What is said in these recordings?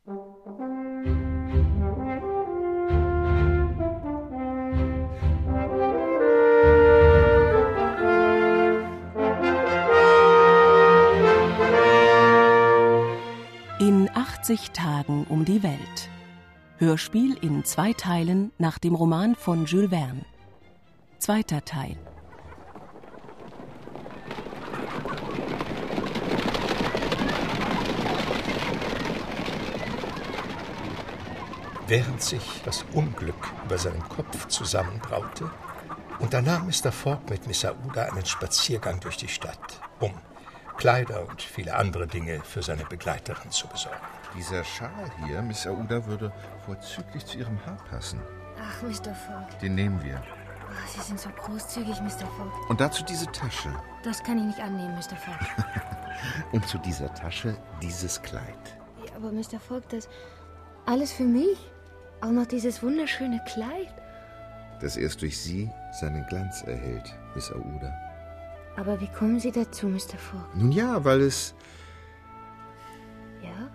In 80 Tagen um die Welt. Hörspiel in 2 Teilen nach dem Roman von Jules Verne. 2. Teil. Während sich das Unglück über seinen Kopf zusammenbraute, unternahm Mr. Fogg mit Miss Aouda einen Spaziergang durch die Stadt, um Kleider und viele andere Dinge für seine Begleiterin zu besorgen. Dieser Schal hier, Miss Aouda, würde vorzüglich zu Ihrem Haar passen. Ach, Mr. Fogg. Den nehmen wir. Oh, Sie sind so großzügig, Mr. Fogg. Und dazu diese Tasche. Das kann ich nicht annehmen, Mr. Fogg. Und zu dieser Tasche dieses Kleid. Ja, aber Mr. Fogg, das alles für mich? Auch noch dieses wunderschöne Kleid? Das erst durch Sie seinen Glanz erhält, Miss Aouda. Aber wie kommen Sie dazu, Mr. Fogg? Nun ja, weil es... Ja?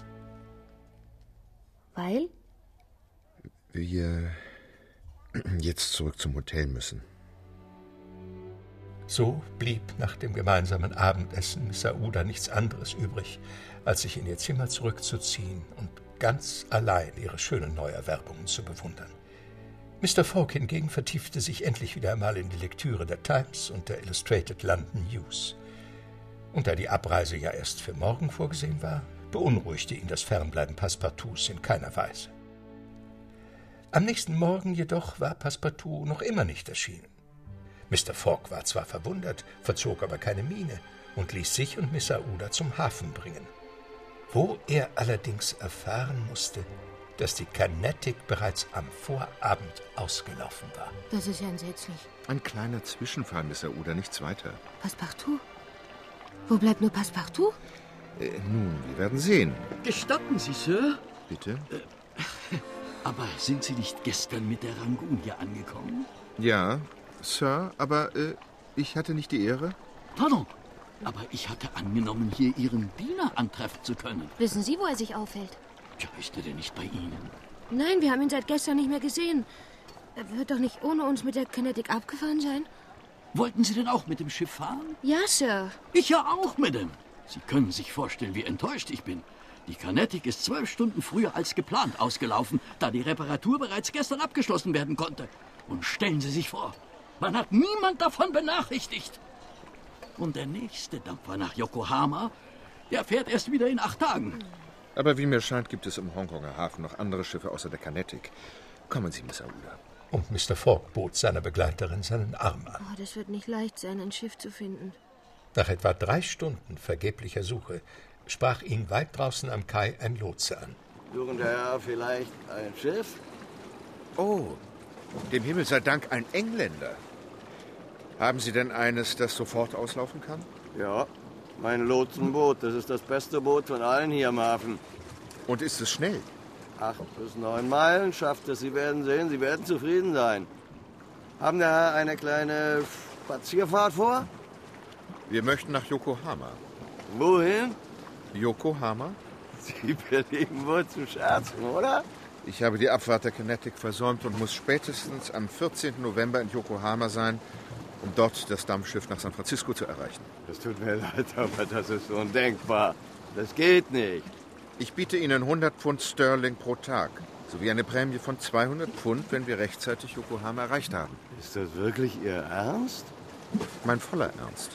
Weil? Wir jetzt zurück zum Hotel müssen. So blieb nach dem gemeinsamen Abendessen Miss Aouda nichts anderes übrig, als sich in ihr Zimmer zurückzuziehen und ganz allein ihre schönen Neuerwerbungen zu bewundern. Mr. Fogg hingegen vertiefte sich endlich wieder einmal in die Lektüre der Times und der Illustrated London News. Und da die Abreise ja erst für morgen vorgesehen war, beunruhigte ihn das Fernbleiben Passepartouts in keiner Weise. Am nächsten Morgen jedoch war Passepartout noch immer nicht erschienen. Mr. Fogg war zwar verwundert, verzog aber keine Miene und ließ sich und Miss Aouda zum Hafen bringen, wo er allerdings erfahren musste, dass die Carnatic bereits am Vorabend ausgelaufen war. Das ist ja entsetzlich. Ein kleiner Zwischenfall, Miss Aouda, nichts weiter. Passepartout? Wo bleibt nur Passepartout? Nun, wir werden sehen. Gestatten Sie, Sir? Bitte? Aber sind Sie nicht gestern mit der Rangoon hier angekommen? Ja, Sir, aber ich hatte nicht die Ehre. Pardon, aber ich hatte angenommen, hier Ihren Diener antreffen zu können. Wissen Sie, wo er sich aufhält? Tja, ist er denn nicht bei Ihnen? Nein, wir haben ihn seit gestern nicht mehr gesehen. Er wird doch nicht ohne uns mit der Carnatic abgefahren sein? Wollten Sie denn auch mit dem Schiff fahren? Ja, Sir. Ich ja auch, Madame. Sie können sich vorstellen, wie enttäuscht ich bin. Die Carnatic ist 12 Stunden früher als geplant ausgelaufen, da die Reparatur bereits gestern abgeschlossen werden konnte. Und stellen Sie sich vor, man hat niemand davon benachrichtigt. Und der nächste Dampfer nach Yokohama, der fährt erst wieder in 8 Tagen. Aber wie mir scheint, gibt es im Hongkonger Hafen noch andere Schiffe außer der Carnatic. Kommen Sie, Miss Aouda. Und Mr. Fogg bot seiner Begleiterin seinen Arm an. Oh, das wird nicht leicht sein, ein Schiff zu finden. Nach etwa 3 Stunden vergeblicher Suche sprach ihn weit draußen am Kai ein Lotse an. Suchen der Herr vielleicht ein Schiff? Oh, dem Himmel sei Dank ein Engländer. Haben Sie denn eines, das sofort auslaufen kann? Ja, mein Lotsenboot. Das ist das beste Boot von allen hier im Hafen. Und ist es schnell? 8 bis 9 Meilen schafft es. Sie werden sehen, Sie werden zufrieden sein. Haben der Herr eine kleine Spazierfahrt vor? Wir möchten nach Yokohama. Wohin? Yokohama? Sie belieben wohl zu scherzen, oder? Ich habe die Abfahrt der Carnatic versäumt und muss spätestens am 14. November in Yokohama sein, um dort das Dampfschiff nach San Francisco zu erreichen. Das tut mir leid, aber das ist undenkbar. Das geht nicht. Ich biete Ihnen 100 Pfund Sterling pro Tag, sowie eine Prämie von 200 Pfund, wenn wir rechtzeitig Yokohama erreicht haben. Ist das wirklich Ihr Ernst? Mein voller Ernst.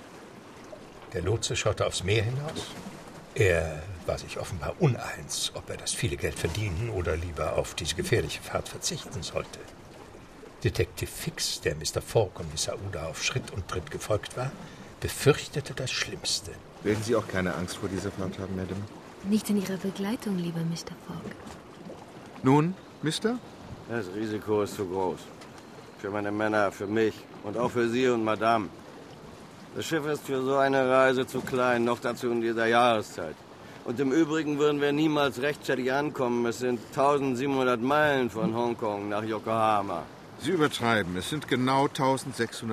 Der Lotse schaute aufs Meer hinaus. Er war sich offenbar uneins, ob er das viele Geld verdienen oder lieber auf diese gefährliche Fahrt verzichten sollte. Detective Fix, der Mr. Fogg und Miss Aouda auf Schritt und Tritt gefolgt war, befürchtete das Schlimmste. Werden Sie auch keine Angst vor dieser Fahrt haben, Madame? Nicht in Ihrer Begleitung, lieber Mr. Fogg. Nun, Mister? Das Risiko ist zu groß. Für meine Männer, für mich und auch für Sie und Madame. Das Schiff ist für so eine Reise zu klein, noch dazu in dieser Jahreszeit. Und im Übrigen würden wir niemals rechtzeitig ankommen. Es sind 1700 Meilen von Hongkong nach Yokohama. Sie übertreiben. Es sind genau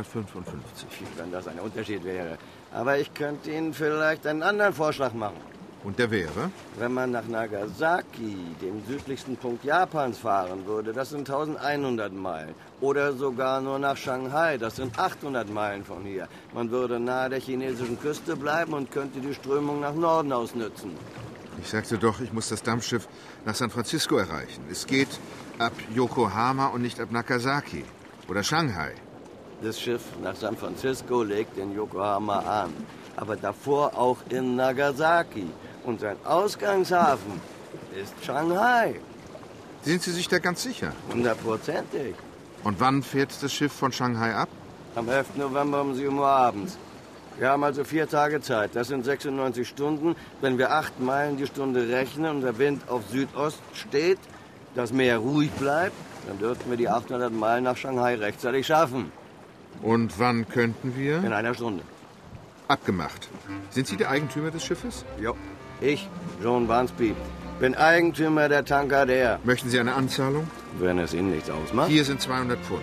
1655. Wenn das ein Unterschied wäre. Aber ich könnte Ihnen vielleicht einen anderen Vorschlag machen. Und der wäre? Wenn man nach Nagasaki, dem südlichsten Punkt Japans, fahren würde, das sind 1100 Meilen. Oder sogar nur nach Shanghai, das sind 800 Meilen von hier. Man würde nahe der chinesischen Küste bleiben und könnte die Strömung nach Norden ausnützen. Ich sagte doch, ich muss das Dampfschiff nach San Francisco erreichen. Es geht ab Yokohama und nicht ab Nagasaki oder Shanghai. Das Schiff nach San Francisco legt in Yokohama an, aber davor auch in Nagasaki. Und sein Ausgangshafen ist Shanghai. Sind Sie sich da ganz sicher? 100%ig. Und wann fährt das Schiff von Shanghai ab? Am 11. November um 7 Uhr abends. Wir haben also 4 Tage Zeit. Das sind 96 Stunden. Wenn wir 8 Meilen die Stunde rechnen und der Wind auf Südost steht, das Meer ruhig bleibt, dann dürften wir die 800 Meilen nach Shanghai rechtzeitig schaffen. Und wann könnten wir? In einer Stunde. Abgemacht. Sind Sie der Eigentümer des Schiffes? Jo. Ich, John Barnsby, bin Eigentümer der Tankadere. Möchten Sie eine Anzahlung? Wenn es Ihnen nichts ausmacht. Hier sind 200 Pfund.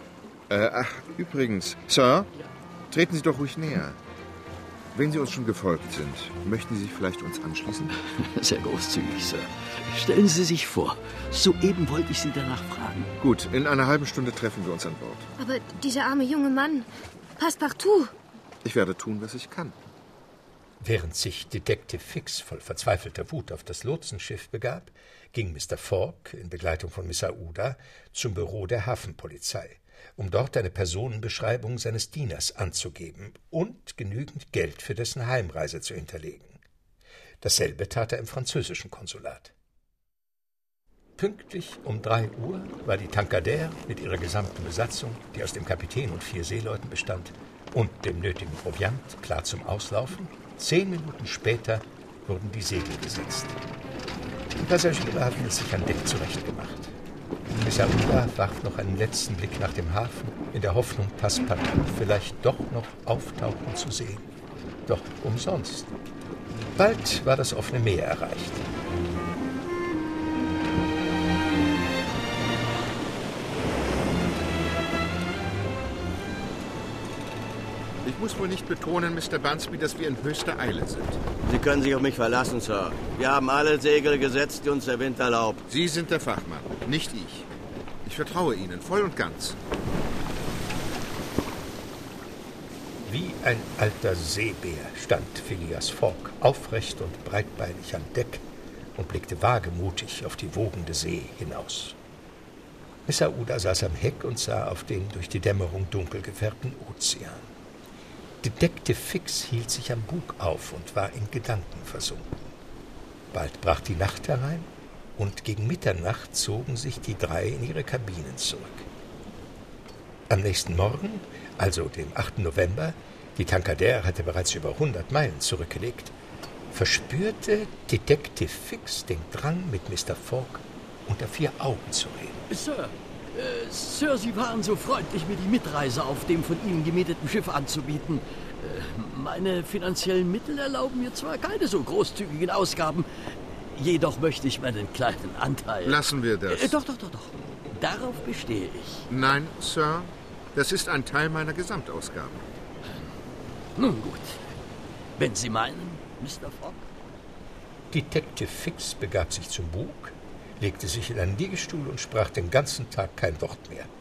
Übrigens, Sir, treten Sie doch ruhig näher. Wenn Sie uns schon gefolgt sind, möchten Sie sich vielleicht uns anschließen? Sehr großzügig, Sir. Stellen Sie sich vor, soeben wollte ich Sie danach fragen. Gut, in einer halben Stunde treffen wir uns an Bord. Aber dieser arme junge Mann, Passepartout. Ich werde tun, was ich kann. Während sich Detective Fix voll verzweifelter Wut auf das Lotsenschiff begab, ging Mr. Fogg in Begleitung von Miss Aouda zum Büro der Hafenpolizei, um dort eine Personenbeschreibung seines Dieners anzugeben und genügend Geld für dessen Heimreise zu hinterlegen. Dasselbe tat er im französischen Konsulat. Pünktlich um 3 Uhr war die Tankadere mit ihrer gesamten Besatzung, die aus dem Kapitän und 4 Seeleuten bestand, und dem nötigen Proviant klar zum Auslaufen. 10 Minuten später wurden die Segel gesetzt. Die Passagiere hatten es sich an Deck zurechtgemacht. Miss Aouda warf noch einen letzten Blick nach dem Hafen, in der Hoffnung, Passepartout vielleicht doch noch auftauchen zu sehen. Doch umsonst. Bald war das offene Meer erreicht. Ich muss wohl nicht betonen, Mr. Barnsby, dass wir in höchster Eile sind. Sie können sich auf mich verlassen, Sir. Wir haben alle Segel gesetzt, die uns der Wind erlaubt. Sie sind der Fachmann, nicht ich. Ich vertraue Ihnen voll und ganz. Wie ein alter Seebär stand Phileas Fogg aufrecht und breitbeinig an Deck und blickte wagemutig auf die wogende See hinaus. Miss Aouda saß am Heck und sah auf den durch die Dämmerung dunkel gefärbten Ozean. Detective Fix hielt sich am Bug auf und war in Gedanken versunken. Bald brach die Nacht herein und gegen Mitternacht zogen sich die 3 in ihre Kabinen zurück. Am nächsten Morgen, also dem 8. November, die Tankadere hatte bereits über 100 Meilen zurückgelegt, verspürte Detective Fix den Drang, mit Mr. Fogg unter 4 Augen zu reden. Sir, Sie waren so freundlich, mir die Mitreise auf dem von Ihnen gemieteten Schiff anzubieten. Meine finanziellen Mittel erlauben mir zwar keine so großzügigen Ausgaben, jedoch möchte ich meinen kleinen Anteil... Lassen wir das. Doch. Darauf bestehe ich. Nein, Sir, das ist ein Teil meiner Gesamtausgaben. Nun gut. Wenn Sie meinen, Mr. Fogg. Detective Fix begab sich zum Bug, legte sich in einen Liegestuhl und sprach den ganzen Tag kein Wort mehr.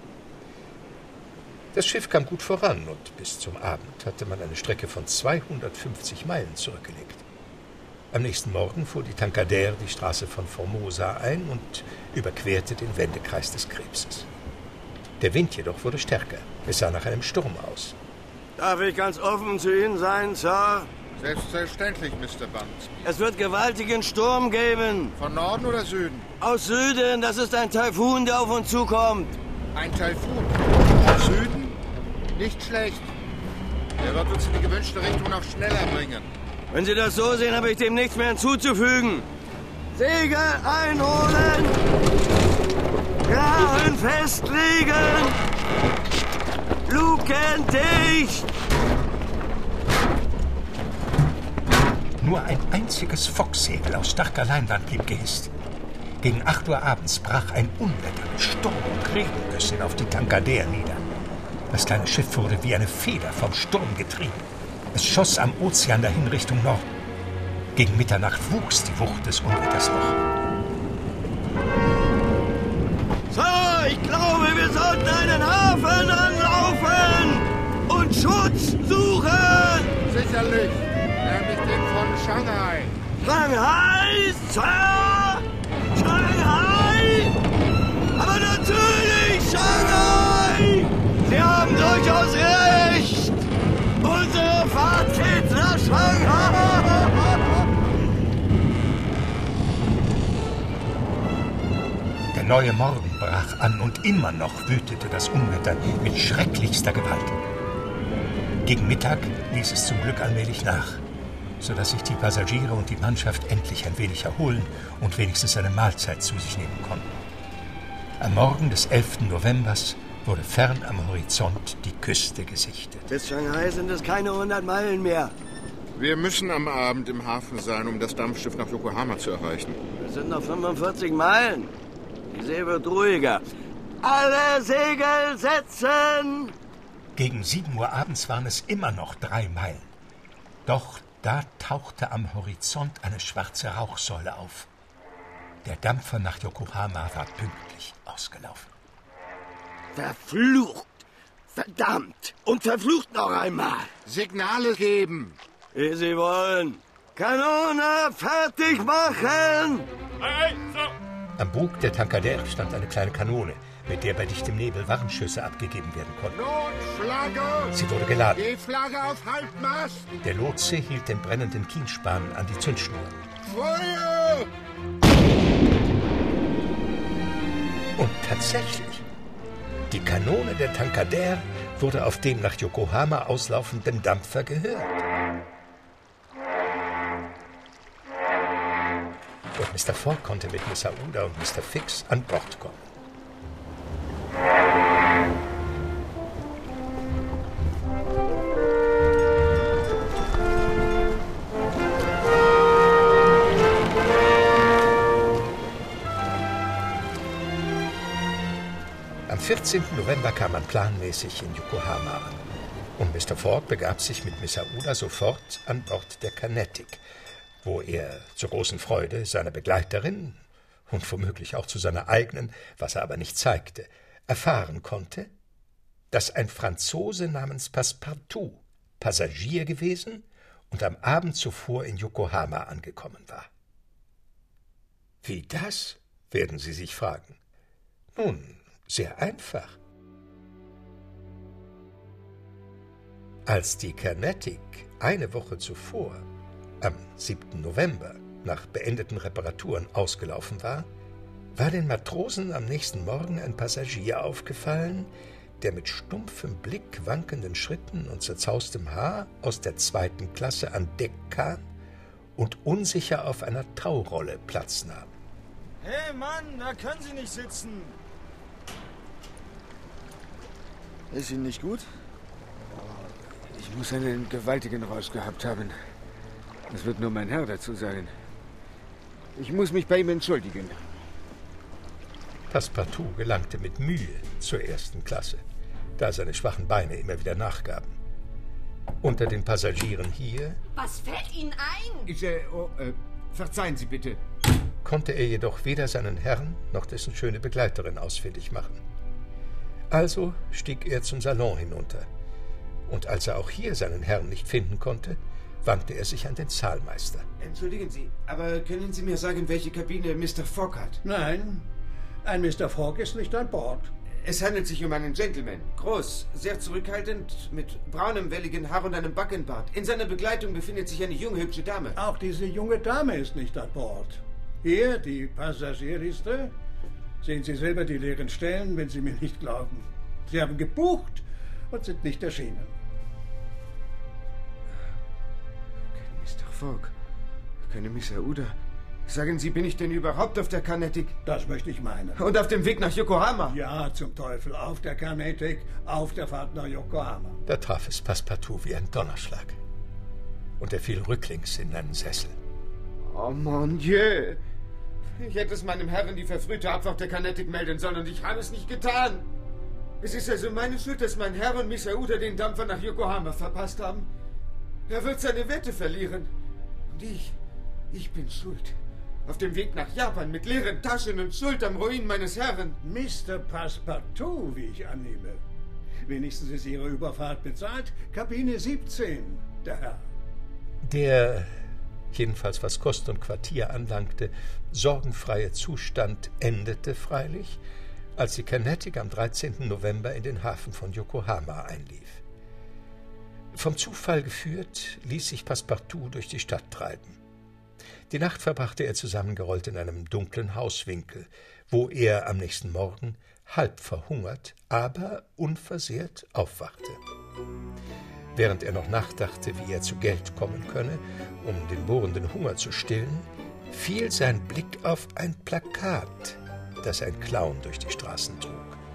Das Schiff kam gut voran und bis zum Abend hatte man eine Strecke von 250 Meilen zurückgelegt. Am nächsten Morgen fuhr die Tankadere die Straße von Formosa ein und überquerte den Wendekreis des Krebses. Der Wind jedoch wurde stärker. Es sah nach einem Sturm aus. Darf ich ganz offen zu Ihnen sein, Sir? Selbstverständlich, Mr. Barnsby. Es wird gewaltigen Sturm geben. Von Norden oder Süden? Aus Süden, das ist ein Taifun, der auf uns zukommt. Ein Taifun. Aus Süden? Nicht schlecht. Der wird uns in die gewünschte Richtung noch schneller bringen. Wenn Sie das so sehen, habe ich dem nichts mehr hinzuzufügen. Segel einholen! Graben festlegen! Luken dicht! Nur ein einziges Focksegel aus starker Leinwand blieb gehisst. Gegen 8 Uhr abends brach ein Unwetter mit Sturm und Regengüssen auf die Tankadere nieder. Das kleine Schiff wurde wie eine Feder vom Sturm getrieben. Es schoss am Ozean dahin Richtung Norden. Gegen Mitternacht wuchs die Wucht des Unwetters noch. Sir, ich glaube, wir sollten einen Hafen anlaufen und Schutz suchen. Sicherlich, nämlich den von Shanghai. Shanghai, Sir? Shanghai? Aber natürlich Shanghai! Sie haben durchaus recht! Unsere Fahrt geht nach Shanghai! Der neue Morgen brach an und immer noch wütete das Unwetter mit schrecklichster Gewalt. Gegen Mittag ließ es zum Glück allmählich nach, sodass sich die Passagiere und die Mannschaft endlich ein wenig erholen und wenigstens eine Mahlzeit zu sich nehmen konnten. Am Morgen des 11. Novembers wurde fern am Horizont die Küste gesichtet. Bis Shanghai sind es keine 100 Meilen mehr. Wir müssen am Abend im Hafen sein, um das Dampfschiff nach Yokohama zu erreichen. Es sind noch 45 Meilen. Die See wird ruhiger. Alle Segel setzen! Gegen 7 Uhr abends waren es immer noch 3 Meilen. Doch da tauchte am Horizont eine schwarze Rauchsäule auf. Der Dampfer nach Yokohama war pünktlich ausgelaufen. Verflucht! Verdammt! Und verflucht noch einmal! Signale geben! Wie Sie wollen! Kanone fertig machen! Am Bug der Tankadere stand eine kleine Kanone, mit der bei dichtem Nebel Warnschüsse abgegeben werden konnten. Notflagge! Sie wurde geladen. Die Flagge auf Halbmast! Der Lotse hielt den brennenden Kienspan an die Zündschnur. Feuer! Und tatsächlich, die Kanone der Tankadere wurde auf dem nach Yokohama auslaufenden Dampfer gehört. Und Mr. Fogg konnte mit Miss Aouda und Mr. Fix an Bord kommen. Am 14. November kam man planmäßig in Yokohama an. Und Mr. Fogg begab sich mit Miss Aouda sofort an Bord der Carnatic, wo er zur großen Freude seiner Begleiterin und womöglich auch zu seiner eigenen, was er aber nicht zeigte, erfahren konnte, dass ein Franzose namens Passepartout Passagier gewesen und am Abend zuvor in Yokohama angekommen war. Wie das, werden Sie sich fragen. Nun, sehr einfach. Als die Carnatic eine Woche zuvor, am 7. November, nach beendeten Reparaturen ausgelaufen war, war den Matrosen am nächsten Morgen ein Passagier aufgefallen, der mit stumpfem Blick, wankenden Schritten und zerzaustem Haar aus der 2. Klasse an Deck kam und unsicher auf einer Taurolle Platz nahm. Hey Mann, da können Sie nicht sitzen. Ist Ihnen nicht gut? Ich muss einen gewaltigen Rausch gehabt haben. Das wird nur mein Herr dazu sagen. Ich muss mich bei ihm entschuldigen. Passepartout gelangte mit Mühe zur 1. Klasse, da seine schwachen Beine immer wieder nachgaben. Unter den Passagieren hier... Was fällt Ihnen ein? Verzeihen Sie bitte. ...konnte er jedoch weder seinen Herrn noch dessen schöne Begleiterin ausfindig machen. Also stieg er zum Salon hinunter. Und als er auch hier seinen Herrn nicht finden konnte, wandte er sich an den Zahlmeister. Entschuldigen Sie, aber können Sie mir sagen, welche Kabine Mr. Fogg hat? Nein, ein Mr. Fogg ist nicht an Bord. Es handelt sich um einen Gentleman. Groß, sehr zurückhaltend, mit braunem, welligen Haar und einem Backenbart. In seiner Begleitung befindet sich eine junge, hübsche Dame. Auch diese junge Dame ist nicht an Bord. Hier, die Passagierliste. Sehen Sie selber die leeren Stellen, wenn Sie mir nicht glauben. Sie haben gebucht und sind nicht erschienen. Mr. Fogg, keine Miss Aouda. Sagen Sie, bin ich denn überhaupt auf der Carnatic? Das möchte ich meinen. Und auf dem Weg nach Yokohama? Ja, zum Teufel. Auf der Carnatic, auf der Fahrt nach Yokohama. Da traf es Passepartout wie ein Donnerschlag. Und er fiel rücklings in einen Sessel. Oh mon Dieu! Ich hätte es meinem Herrn die verfrühte Abfahrt der Carnatic melden sollen und ich habe es nicht getan. Es ist also meine Schuld, dass mein Herr und Miss Aouda den Dampfer nach Yokohama verpasst haben. Er wird seine Wette verlieren. Und Ich bin schuld. Auf dem Weg nach Japan mit leeren Taschen und Schuld am Ruin meines Herrn. Mr. Passepartout, wie ich annehme. Wenigstens ist Ihre Überfahrt bezahlt. Kabine 17, der Herr. Der, jedenfalls was Kost und Quartier anlangte, sorgenfreie Zustand endete freilich, als die Carnatic am 13. November in den Hafen von Yokohama einlief. Vom Zufall geführt, ließ sich Passepartout durch die Stadt treiben. Die Nacht verbrachte er zusammengerollt in einem dunklen Hauswinkel, wo er am nächsten Morgen halb verhungert, aber unversehrt aufwachte. Während er noch nachdachte, wie er zu Geld kommen könne, um den bohrenden Hunger zu stillen, fiel sein Blick auf ein Plakat, das ein Clown durch die Straßen trug.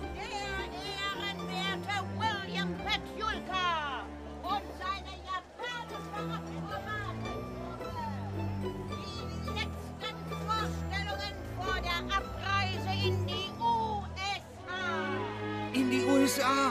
In die USA?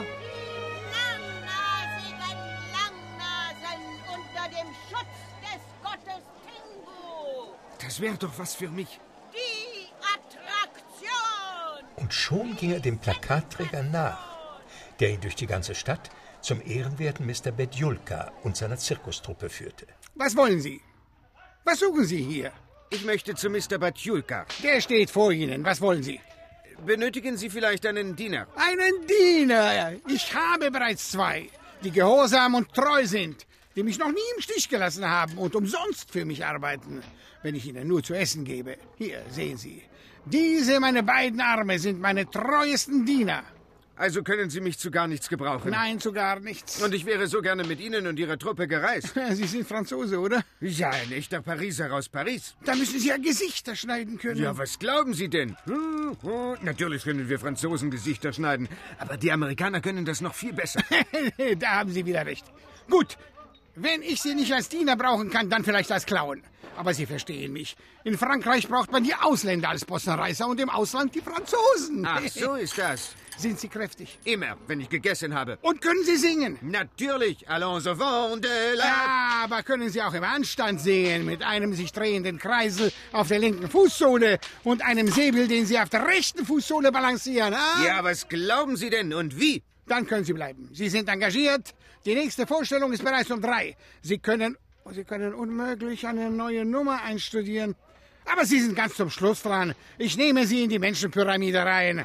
Langnasen unter dem Schutz des Gottes Tingu. Das wäre doch was für mich. Die Attraktion. Und schon ging er dem Plakatträger nach, der ihn durch die ganze Stadt zum ehrenwerten Mr. Bedjulka und seiner Zirkustruppe führte. Was wollen Sie? Was suchen Sie hier? Ich möchte zu Mr. Bedjulka. Der steht vor Ihnen. Was wollen Sie? Benötigen Sie vielleicht einen Diener? Einen Diener? Ich habe bereits 2, die gehorsam und treu sind, die mich noch nie im Stich gelassen haben und umsonst für mich arbeiten, wenn ich ihnen nur zu essen gebe. Hier, sehen Sie. Diese, meine beiden Arme, sind meine treuesten Diener. Also können Sie mich zu gar nichts gebrauchen? Nein, zu gar nichts. Und ich wäre so gerne mit Ihnen und Ihrer Truppe gereist. Sie sind Franzose, oder? Ja, ein echter Pariser aus Paris. Da müssen Sie ja Gesichter schneiden können. Ja, was glauben Sie denn? Natürlich können wir Franzosen Gesichter schneiden, aber die Amerikaner können das noch viel besser. Da haben Sie wieder recht. Gut, wenn ich Sie nicht als Diener brauchen kann, dann vielleicht als Clown. Aber Sie verstehen mich. In Frankreich braucht man die Ausländer als Possenreißer und im Ausland die Franzosen. Ach, so ist das. Sind Sie kräftig? Immer, wenn ich gegessen habe. Und können Sie singen? Natürlich. Allons au vent de la... Ja, aber können Sie auch im Anstand singen, mit einem sich drehenden Kreisel auf der linken Fußsohle und einem Säbel, den Sie auf der rechten Fußsohle balancieren, ah? Ja, was glauben Sie denn und wie? Dann können Sie bleiben. Sie sind engagiert. Die nächste Vorstellung ist bereits um 3. Sie können unmöglich eine neue Nummer einstudieren. Aber Sie sind ganz zum Schluss dran. Ich nehme Sie in die Menschenpyramide rein.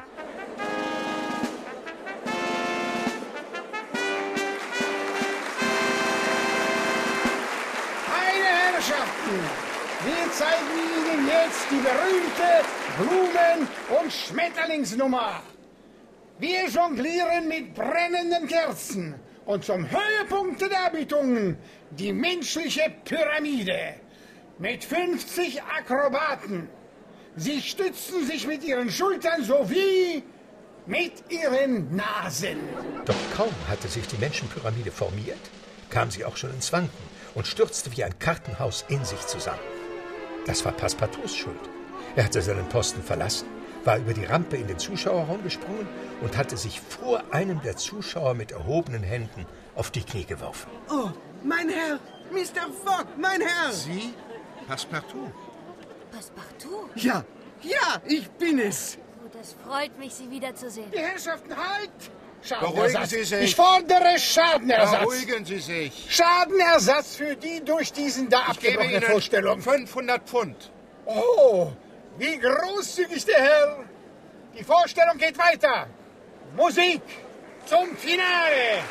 Meine Herrschaften, wir zeigen Ihnen jetzt die berühmte Blumen- und Schmetterlingsnummer. Wir jonglieren mit brennenden Kerzen. Und zum Höhepunkt der Darbietungen die menschliche Pyramide mit 50 Akrobaten. Sie stützen sich mit ihren Schultern sowie mit ihren Nasen. Doch kaum hatte sich die Menschenpyramide formiert, kam sie auch schon ins Wanken und stürzte wie ein Kartenhaus in sich zusammen. Das war Passepartouts Schuld. Er hatte seinen Posten verlassen, war über die Rampe in den Zuschauerraum gesprungen und hatte sich vor einem der Zuschauer mit erhobenen Händen auf die Knie geworfen. Oh, mein Herr! Mr. Fogg, mein Herr! Sie? Passepartout? Passepartout? Ja, ich bin es! Oh, das freut mich, Sie wiederzusehen. Die Herrschaften, halt! Beruhigen Sie sich. Ich fordere Schadenersatz. Beruhigen Sie sich. Schadenersatz für die durch diesen da Ich gebe abgebrochene Ihnen Vorstellung. 500 Pfund. Oh, wie großzügig der Herr. Die Vorstellung geht weiter. Musik zum Finale.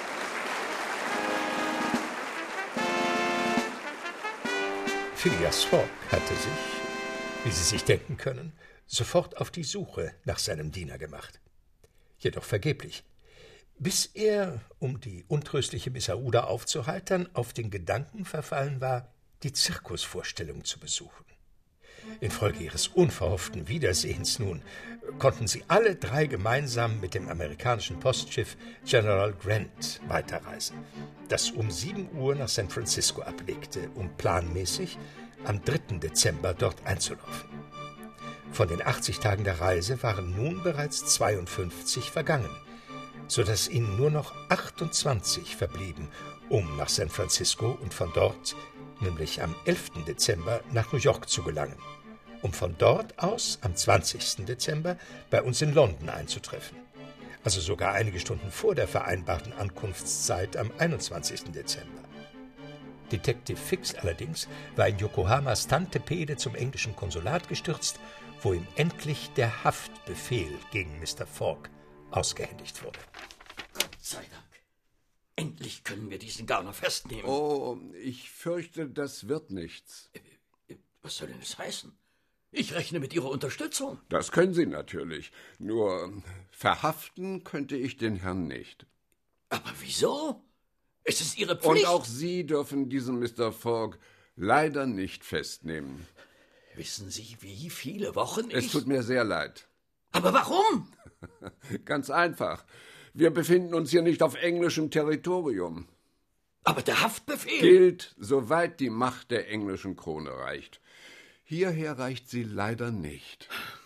Phileas Fogg hatte sich, wie Sie sich denken können, sofort auf die Suche nach seinem Diener gemacht. Jedoch vergeblich, bis er, um die untröstliche Miss Aouda aufzuheitern, auf den Gedanken verfallen war, die Zirkusvorstellung zu besuchen. Infolge ihres unverhofften Wiedersehens nun konnten sie alle 3 gemeinsam mit dem amerikanischen Postschiff General Grant weiterreisen, das um 7 Uhr nach San Francisco ablegte, um planmäßig am 3. Dezember dort einzulaufen. Von den 80 Tagen der Reise waren nun bereits 52 vergangen, sodass ihnen nur noch 28 verblieben, um nach San Francisco und von dort nämlich am 11. Dezember nach New York zu gelangen, um von dort aus am 20. Dezember bei uns in London einzutreffen. Also sogar einige Stunden vor der vereinbarten Ankunftszeit am 21. Dezember. Detective Fix allerdings war in Yokohamas Tante-Pede zum englischen Konsulat gestürzt, wo ihm endlich der Haftbefehl gegen Mr. Fogg ausgehändigt wurde. Gott sei Dank. Endlich können wir diesen Gauner festnehmen. Oh, ich fürchte, das wird nichts. Was soll denn das heißen? Ich rechne mit Ihrer Unterstützung. Das können Sie natürlich. Nur verhaften könnte ich den Herrn nicht. Aber wieso? Es ist Ihre Pflicht. Und auch Sie dürfen diesen Mr. Fogg leider nicht festnehmen. Wissen Sie, wie viele Wochen Es tut mir sehr leid. Aber warum? Ganz einfach. Wir befinden uns hier nicht auf englischem Territorium. Aber der Haftbefehl gilt, soweit die Macht der englischen Krone reicht. Hierher reicht sie leider nicht.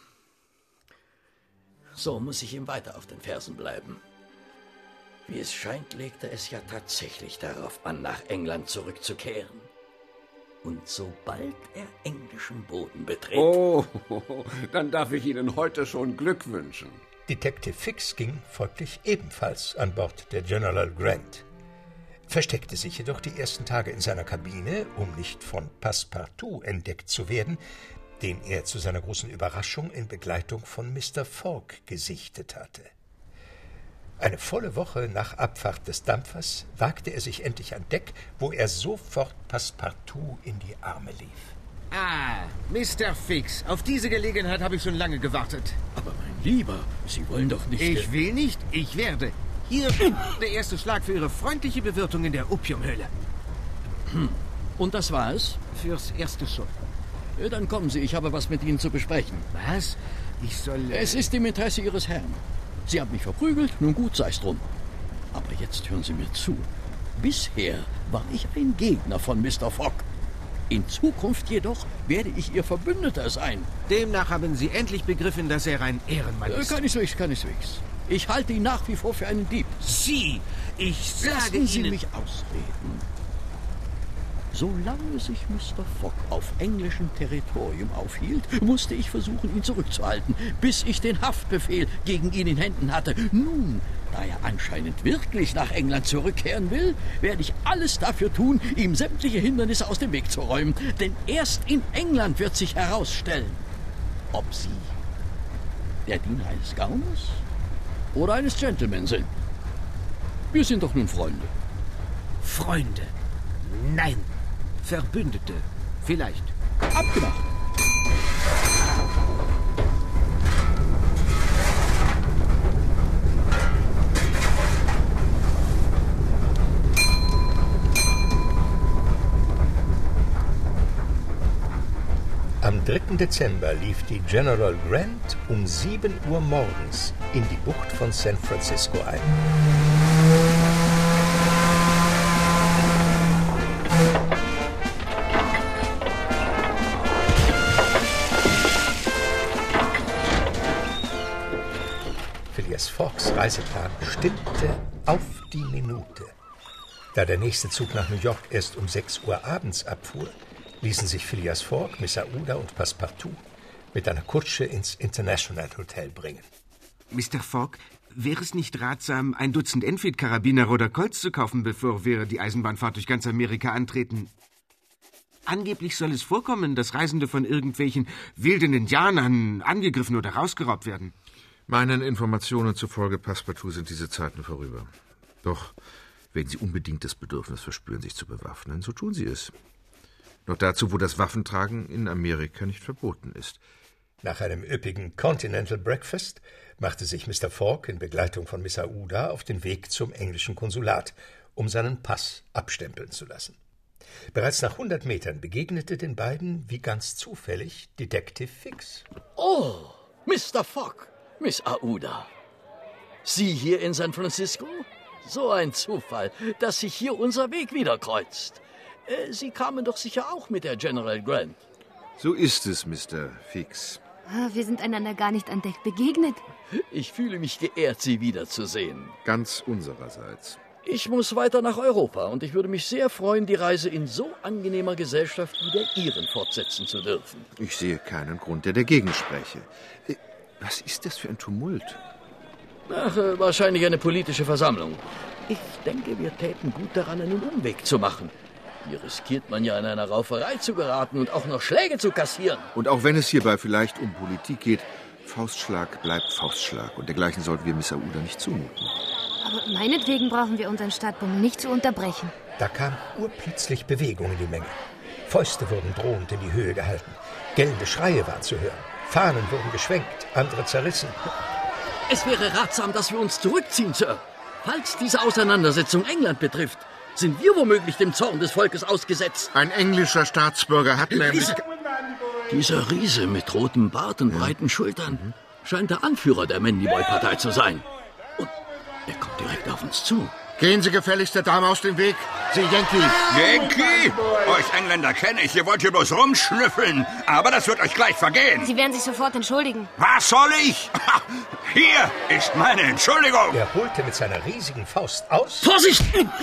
So muss ich ihm weiter auf den Fersen bleiben. Wie es scheint, legte es ja tatsächlich darauf an, nach England zurückzukehren. Und sobald er englischen Boden betritt... Oh, dann darf ich Ihnen heute schon Glück wünschen. Detective Fix ging folglich ebenfalls an Bord der General Grant, versteckte sich jedoch die ersten Tage in seiner Kabine, um nicht von Passepartout entdeckt zu werden, den er zu seiner großen Überraschung in Begleitung von Mr. Fogg gesichtet hatte. Eine volle Woche nach Abfahrt des Dampfers wagte er sich endlich an Deck, wo er sofort Passepartout in die Arme lief. Ah, Mr. Fix, auf diese Gelegenheit habe ich schon lange gewartet. Aber mein Lieber, Sie wollen doch nicht... Ich will nicht, ich werde. Hier der erste Schlag für Ihre freundliche Bewirtung in der Opiumhöhle. Und das war es? Fürs Erste schon. Dann kommen Sie, ich habe was mit Ihnen zu besprechen. Was? Ich soll... Es ist im Interesse Ihres Herrn. Sie haben mich verprügelt, nun gut, sei's drum. Aber jetzt hören Sie mir zu. Bisher war ich ein Gegner von Mr. Fogg. In Zukunft jedoch werde ich Ihr Verbündeter sein. Demnach haben Sie endlich begriffen, dass er ein Ehrenmann ist. Keineswegs. Ich halte ihn nach wie vor für einen Dieb. Sie! Ich sage Lassen Sie Ihnen... mich ausreden. Solange sich Mr. Fogg auf englischem Territorium aufhielt, musste ich versuchen, ihn zurückzuhalten, bis ich den Haftbefehl gegen ihn in Händen hatte. Nun, da er anscheinend wirklich nach England zurückkehren will, werde ich alles dafür tun, ihm sämtliche Hindernisse aus dem Weg zu räumen. Denn erst in England wird sich herausstellen, ob Sie der Diener eines Gauners oder eines Gentleman sind. Wir sind doch nun Freunde. Freunde? Nein. Verbündete. Vielleicht. Abgemacht. Am 3. Dezember lief die General Grant um 7 Uhr morgens in die Bucht von San Francisco ein. Phileas Foggs Reiseplan stimmte auf die Minute. Da der nächste Zug nach New York erst um 6 Uhr abends abfuhr, ließen sich Phileas Fogg, Miss Aouda und Passepartout mit einer Kutsche ins International Hotel bringen. Mr. Fogg, wäre es nicht ratsam, ein Dutzend Enfield-Karabiner oder Colts zu kaufen, bevor wir die Eisenbahnfahrt durch ganz Amerika antreten? Angeblich soll es vorkommen, dass Reisende von irgendwelchen wilden Indianern angegriffen oder rausgeraubt werden. Meinen Informationen zufolge, Passepartout, sind diese Zeiten vorüber. Doch wenn Sie unbedingt das Bedürfnis verspüren, sich zu bewaffnen, so tun Sie es. Noch dazu, wo das Waffentragen in Amerika nicht verboten ist. Nach einem üppigen Continental Breakfast machte sich Mr. Fogg in Begleitung von Miss Aouda auf den Weg zum englischen Konsulat, um seinen Pass abstempeln zu lassen. Bereits nach 100 Metern begegnete den beiden, wie ganz zufällig, Detective Fix. Oh, Mr. Fogg, Miss Aouda. Sie hier in San Francisco? So ein Zufall, dass sich hier unser Weg wieder kreuzt. Sie kamen doch sicher auch mit der General Grant. So ist es, Mr. Fix. Wir sind einander gar nicht an Deck begegnet. Ich fühle mich geehrt, Sie wiederzusehen. Ganz unsererseits. Ich muss weiter nach Europa und ich würde mich sehr freuen, die Reise in so angenehmer Gesellschaft wie der Ihren fortsetzen zu dürfen. Ich sehe keinen Grund, der dagegen spreche. Was ist das für ein Tumult? Ach, wahrscheinlich eine politische Versammlung. Ich denke, wir täten gut daran, einen Umweg zu machen. Hier riskiert man ja in einer Rauferei zu geraten und auch noch Schläge zu kassieren. Und auch wenn es hierbei vielleicht um Politik geht, Faustschlag bleibt Faustschlag. Und dergleichen sollten wir Miss Aouda nicht zumuten. Aber meinetwegen brauchen wir unseren Stadtbummel nicht zu unterbrechen. Da kam urplötzlich Bewegung in die Menge. Fäuste wurden drohend in die Höhe gehalten. Gellende Schreie waren zu hören. Fahnen wurden geschwenkt, andere zerrissen. Es wäre ratsam, dass wir uns zurückziehen, Sir. Falls diese Auseinandersetzung England betrifft, sind wir womöglich dem Zorn des Volkes ausgesetzt. Ein englischer Staatsbürger hat nämlich... Dieser Riese mit rotem Bart und breiten Schultern scheint der Anführer der Mandyboy-Partei zu sein. Und er kommt direkt auf uns zu. Gehen Sie gefälligst der Dame aus dem Weg. Sie Yankee. Yankee? Euch Engländer kenne ich. Ihr wollt hier bloß rumschnüffeln. Aber das wird euch gleich vergehen. Sie werden sich sofort entschuldigen. Was soll ich? Hier ist meine Entschuldigung. Er holte mit seiner riesigen Faust aus. Vorsicht!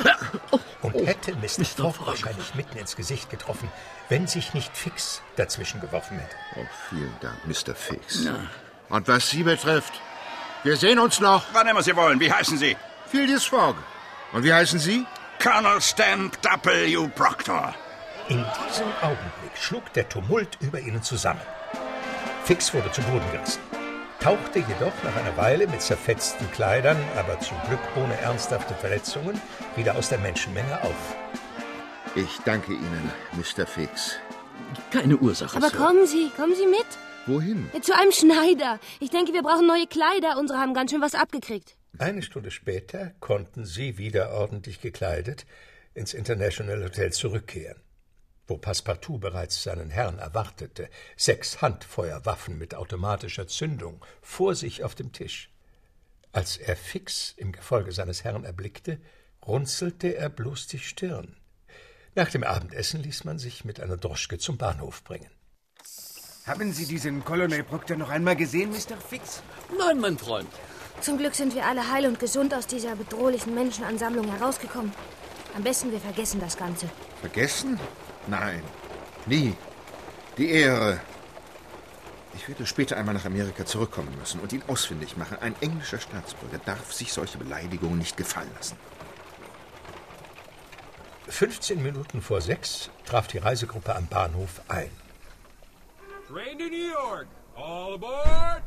Und hätte Mr. Fogg wahrscheinlich mitten ins Gesicht getroffen, wenn sich nicht Fix dazwischen geworfen hätte. Oh, vielen Dank, Mr. Fix. Na. Und was Sie betrifft, wir sehen uns noch. Wann immer Sie wollen. Wie heißen Sie? Phileas Fogg. Und wie heißen Sie? Colonel Stamp W. Proctor. In diesem Augenblick schlug der Tumult über ihnen zusammen. Fix wurde zu Boden gerissen, tauchte jedoch nach einer Weile mit zerfetzten Kleidern, aber zum Glück ohne ernsthafte Verletzungen, wieder aus der Menschenmenge auf. Ich danke Ihnen, Mr. Fix. Keine Ursache, Aber Sir. kommen Sie mit. Wohin? Zu einem Schneider. Ich denke, wir brauchen neue Kleider. Unsere haben ganz schön was abgekriegt. Eine Stunde später konnten sie, wieder ordentlich gekleidet, ins International Hotel zurückkehren, wo Passepartout bereits seinen Herrn erwartete, 6 Handfeuerwaffen mit automatischer Zündung vor sich auf dem Tisch. Als er Fix im Gefolge seines Herrn erblickte, runzelte er bloß die Stirn. Nach dem Abendessen ließ man sich mit einer Droschke zum Bahnhof bringen. Haben Sie diesen Colonel Proctor noch einmal gesehen, Mr. Fix? Nein, mein Freund. Zum Glück sind wir alle heil und gesund aus dieser bedrohlichen Menschenansammlung herausgekommen. Am besten, wir vergessen das Ganze. Vergessen? Nein, nie. Die Ehre. Ich werde später einmal nach Amerika zurückkommen müssen und ihn ausfindig machen. Ein englischer Staatsbürger darf sich solche Beleidigungen nicht gefallen lassen. 15 Minuten vor 6 traf die Reisegruppe am Bahnhof ein. Train to New York. All aboard!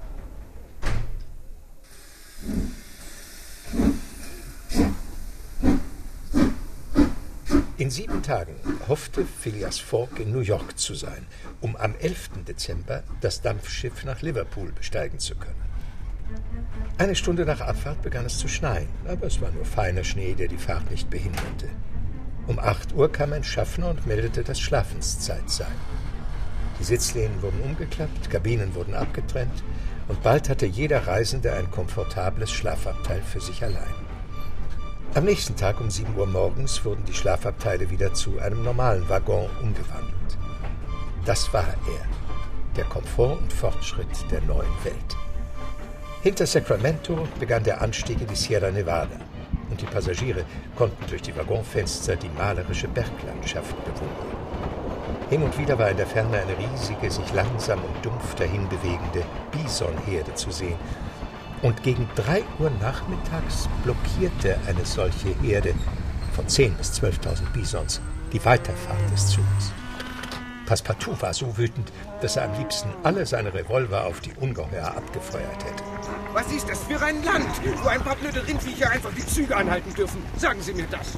In 7 Tagen hoffte Phileas Fogg in New York zu sein, um am 11. Dezember das Dampfschiff nach Liverpool besteigen zu können. Eine Stunde nach Abfahrt begann es zu schneien, aber es war nur feiner Schnee, der die Fahrt nicht behinderte. Um 8 Uhr kam ein Schaffner und meldete, dass Schlafenszeit sei. Die Sitzlehnen wurden umgeklappt, Kabinen wurden abgetrennt und bald hatte jeder Reisende ein komfortables Schlafabteil für sich allein. Am nächsten Tag um 7 Uhr morgens wurden die Schlafabteile wieder zu einem normalen Waggon umgewandelt. Das war er, der Komfort und Fortschritt der neuen Welt. Hinter Sacramento begann der Anstieg in die Sierra Nevada und die Passagiere konnten durch die Waggonfenster die malerische Berglandschaft bewundern. Hin und wieder war in der Ferne eine riesige, sich langsam und dumpf dahin bewegende Bisonherde zu sehen. Und gegen 3 Uhr nachmittags blockierte eine solche Herde von 10.000 bis 12.000 Bisons die Weiterfahrt des Zuges. Passepartout war so wütend, dass er am liebsten alle seine Revolver auf die Ungeheuer abgefeuert hätte. Was ist das für ein Land, wo ein paar blöde Rindviecher einfach die Züge anhalten dürfen? Sagen Sie mir das.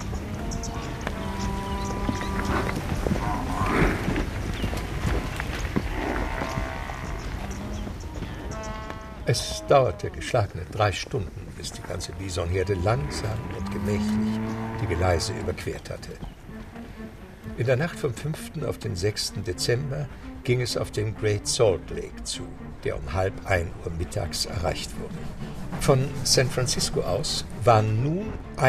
Es dauerte geschlagene 3 Stunden, bis die ganze Bisonherde langsam und gemächlich die Gleise überquert hatte. In der Nacht vom 5. auf den 6. Dezember ging es auf den Great Salt Lake zu, der um 12:30 Uhr mittags erreicht wurde. Von San Francisco aus waren nun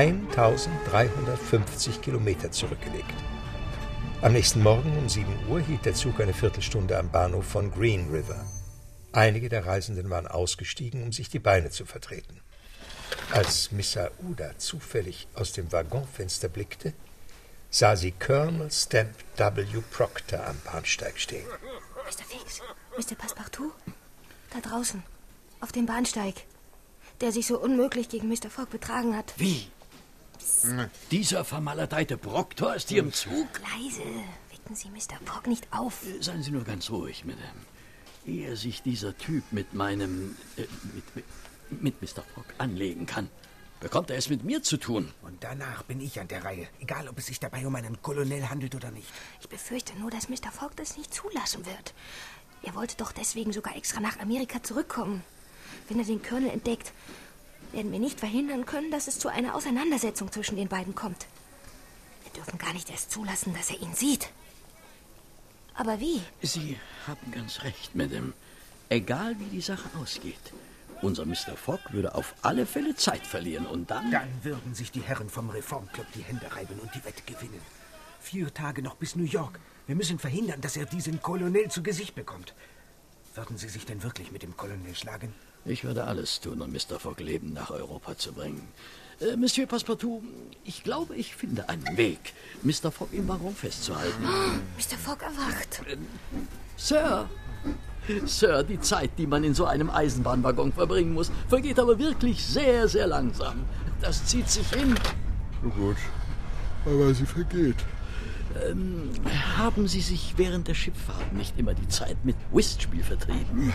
1350 Kilometer zurückgelegt. Am nächsten Morgen um 7 Uhr hielt der Zug eine Viertelstunde am Bahnhof von Green River. Einige der Reisenden waren ausgestiegen, um sich die Beine zu vertreten. Als Miss Aouda zufällig aus dem Waggonfenster blickte, sah sie Colonel Stamp W. Proctor am Bahnsteig stehen. Mr. Fix, Mr. Passepartout, da draußen, auf dem Bahnsteig, der sich so unmöglich gegen Mr. Fogg betragen hat. Wie? Dieser vermaledeite Proctor ist hier im Zug? Leise, wecken Sie Mr. Fogg nicht auf. Seien Sie nur ganz ruhig, Madame. Ehe sich dieser Typ mit meinem... mit Mr. Fogg anlegen kann, bekommt er es mit mir zu tun. Und danach bin ich an der Reihe, egal ob es sich dabei um einen Kolonel handelt oder nicht. Ich befürchte nur, dass Mr. Fogg das nicht zulassen wird. Er wollte doch deswegen sogar extra nach Amerika zurückkommen. Wenn er den Colonel entdeckt, werden wir nicht verhindern können, dass es zu einer Auseinandersetzung zwischen den beiden kommt. Wir dürfen gar nicht erst zulassen, dass er ihn sieht. Aber wie? Sie haben ganz recht, Madame. Egal, wie die Sache ausgeht. Unser Mr. Fogg würde auf alle Fälle Zeit verlieren und dann... Dann würden sich die Herren vom Reformclub die Hände reiben und die Wette gewinnen. 4 Tage noch bis New York. Wir müssen verhindern, dass er diesen Kolonel zu Gesicht bekommt. Würden Sie sich denn wirklich mit dem Kolonel schlagen? Ich würde alles tun, um Mr. Fogg lebend nach Europa zu bringen. Monsieur Passepartout, ich glaube, ich finde einen Weg, Mr. Fogg im Waggon festzuhalten. Mr. Fogg erwacht. Sir, die Zeit, die man in so einem Eisenbahnwaggon verbringen muss, vergeht aber wirklich sehr, sehr langsam. Das zieht sich hin. Oh gut, aber sie vergeht. Haben Sie sich während der Schiffahrt nicht immer die Zeit mit Whistspiel vertrieben?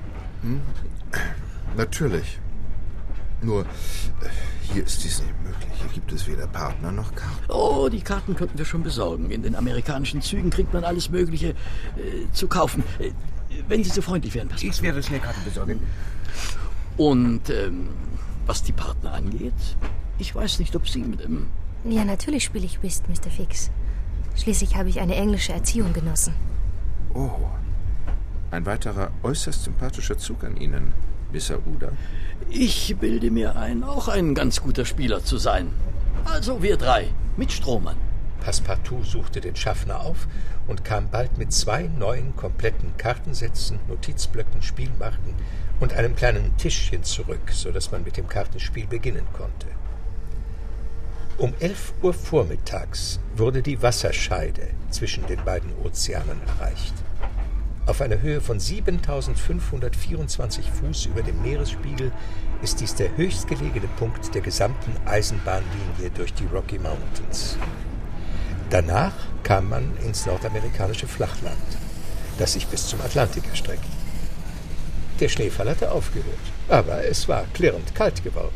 Natürlich. Nur, hier ist dies nicht möglich. Hier gibt es weder Partner noch Karten. Oh, die Karten könnten wir schon besorgen. In den amerikanischen Zügen kriegt man alles Mögliche zu kaufen. Wenn Sie so freundlich wären, Passepartout. Ich werde schnell Karten besorgen. Und was die Partner angeht, ich weiß nicht, ob Sie mit dem... Ja, natürlich spiele ich Whist, Mr. Fix. Schließlich habe ich eine englische Erziehung genossen. Oh, ein weiterer äußerst sympathischer Zug an Ihnen, Miss Aouda. Ich bilde mir ein, auch ein ganz guter Spieler zu sein. Also wir 3, mit Strohmann. Passepartout suchte den Schaffner auf und kam bald mit 2 neuen kompletten Kartensätzen, Notizblöcken, Spielmarken und einem kleinen Tischchen zurück, sodass man mit dem Kartenspiel beginnen konnte. Um 11 Uhr vormittags wurde die Wasserscheide zwischen den beiden Ozeanen erreicht. Auf einer Höhe von 7.524 Fuß über dem Meeresspiegel ist dies der höchstgelegene Punkt der gesamten Eisenbahnlinie durch die Rocky Mountains. Danach kam man ins nordamerikanische Flachland, das sich bis zum Atlantik erstreckt. Der Schneefall hatte aufgehört, aber es war klirrend kalt geworden.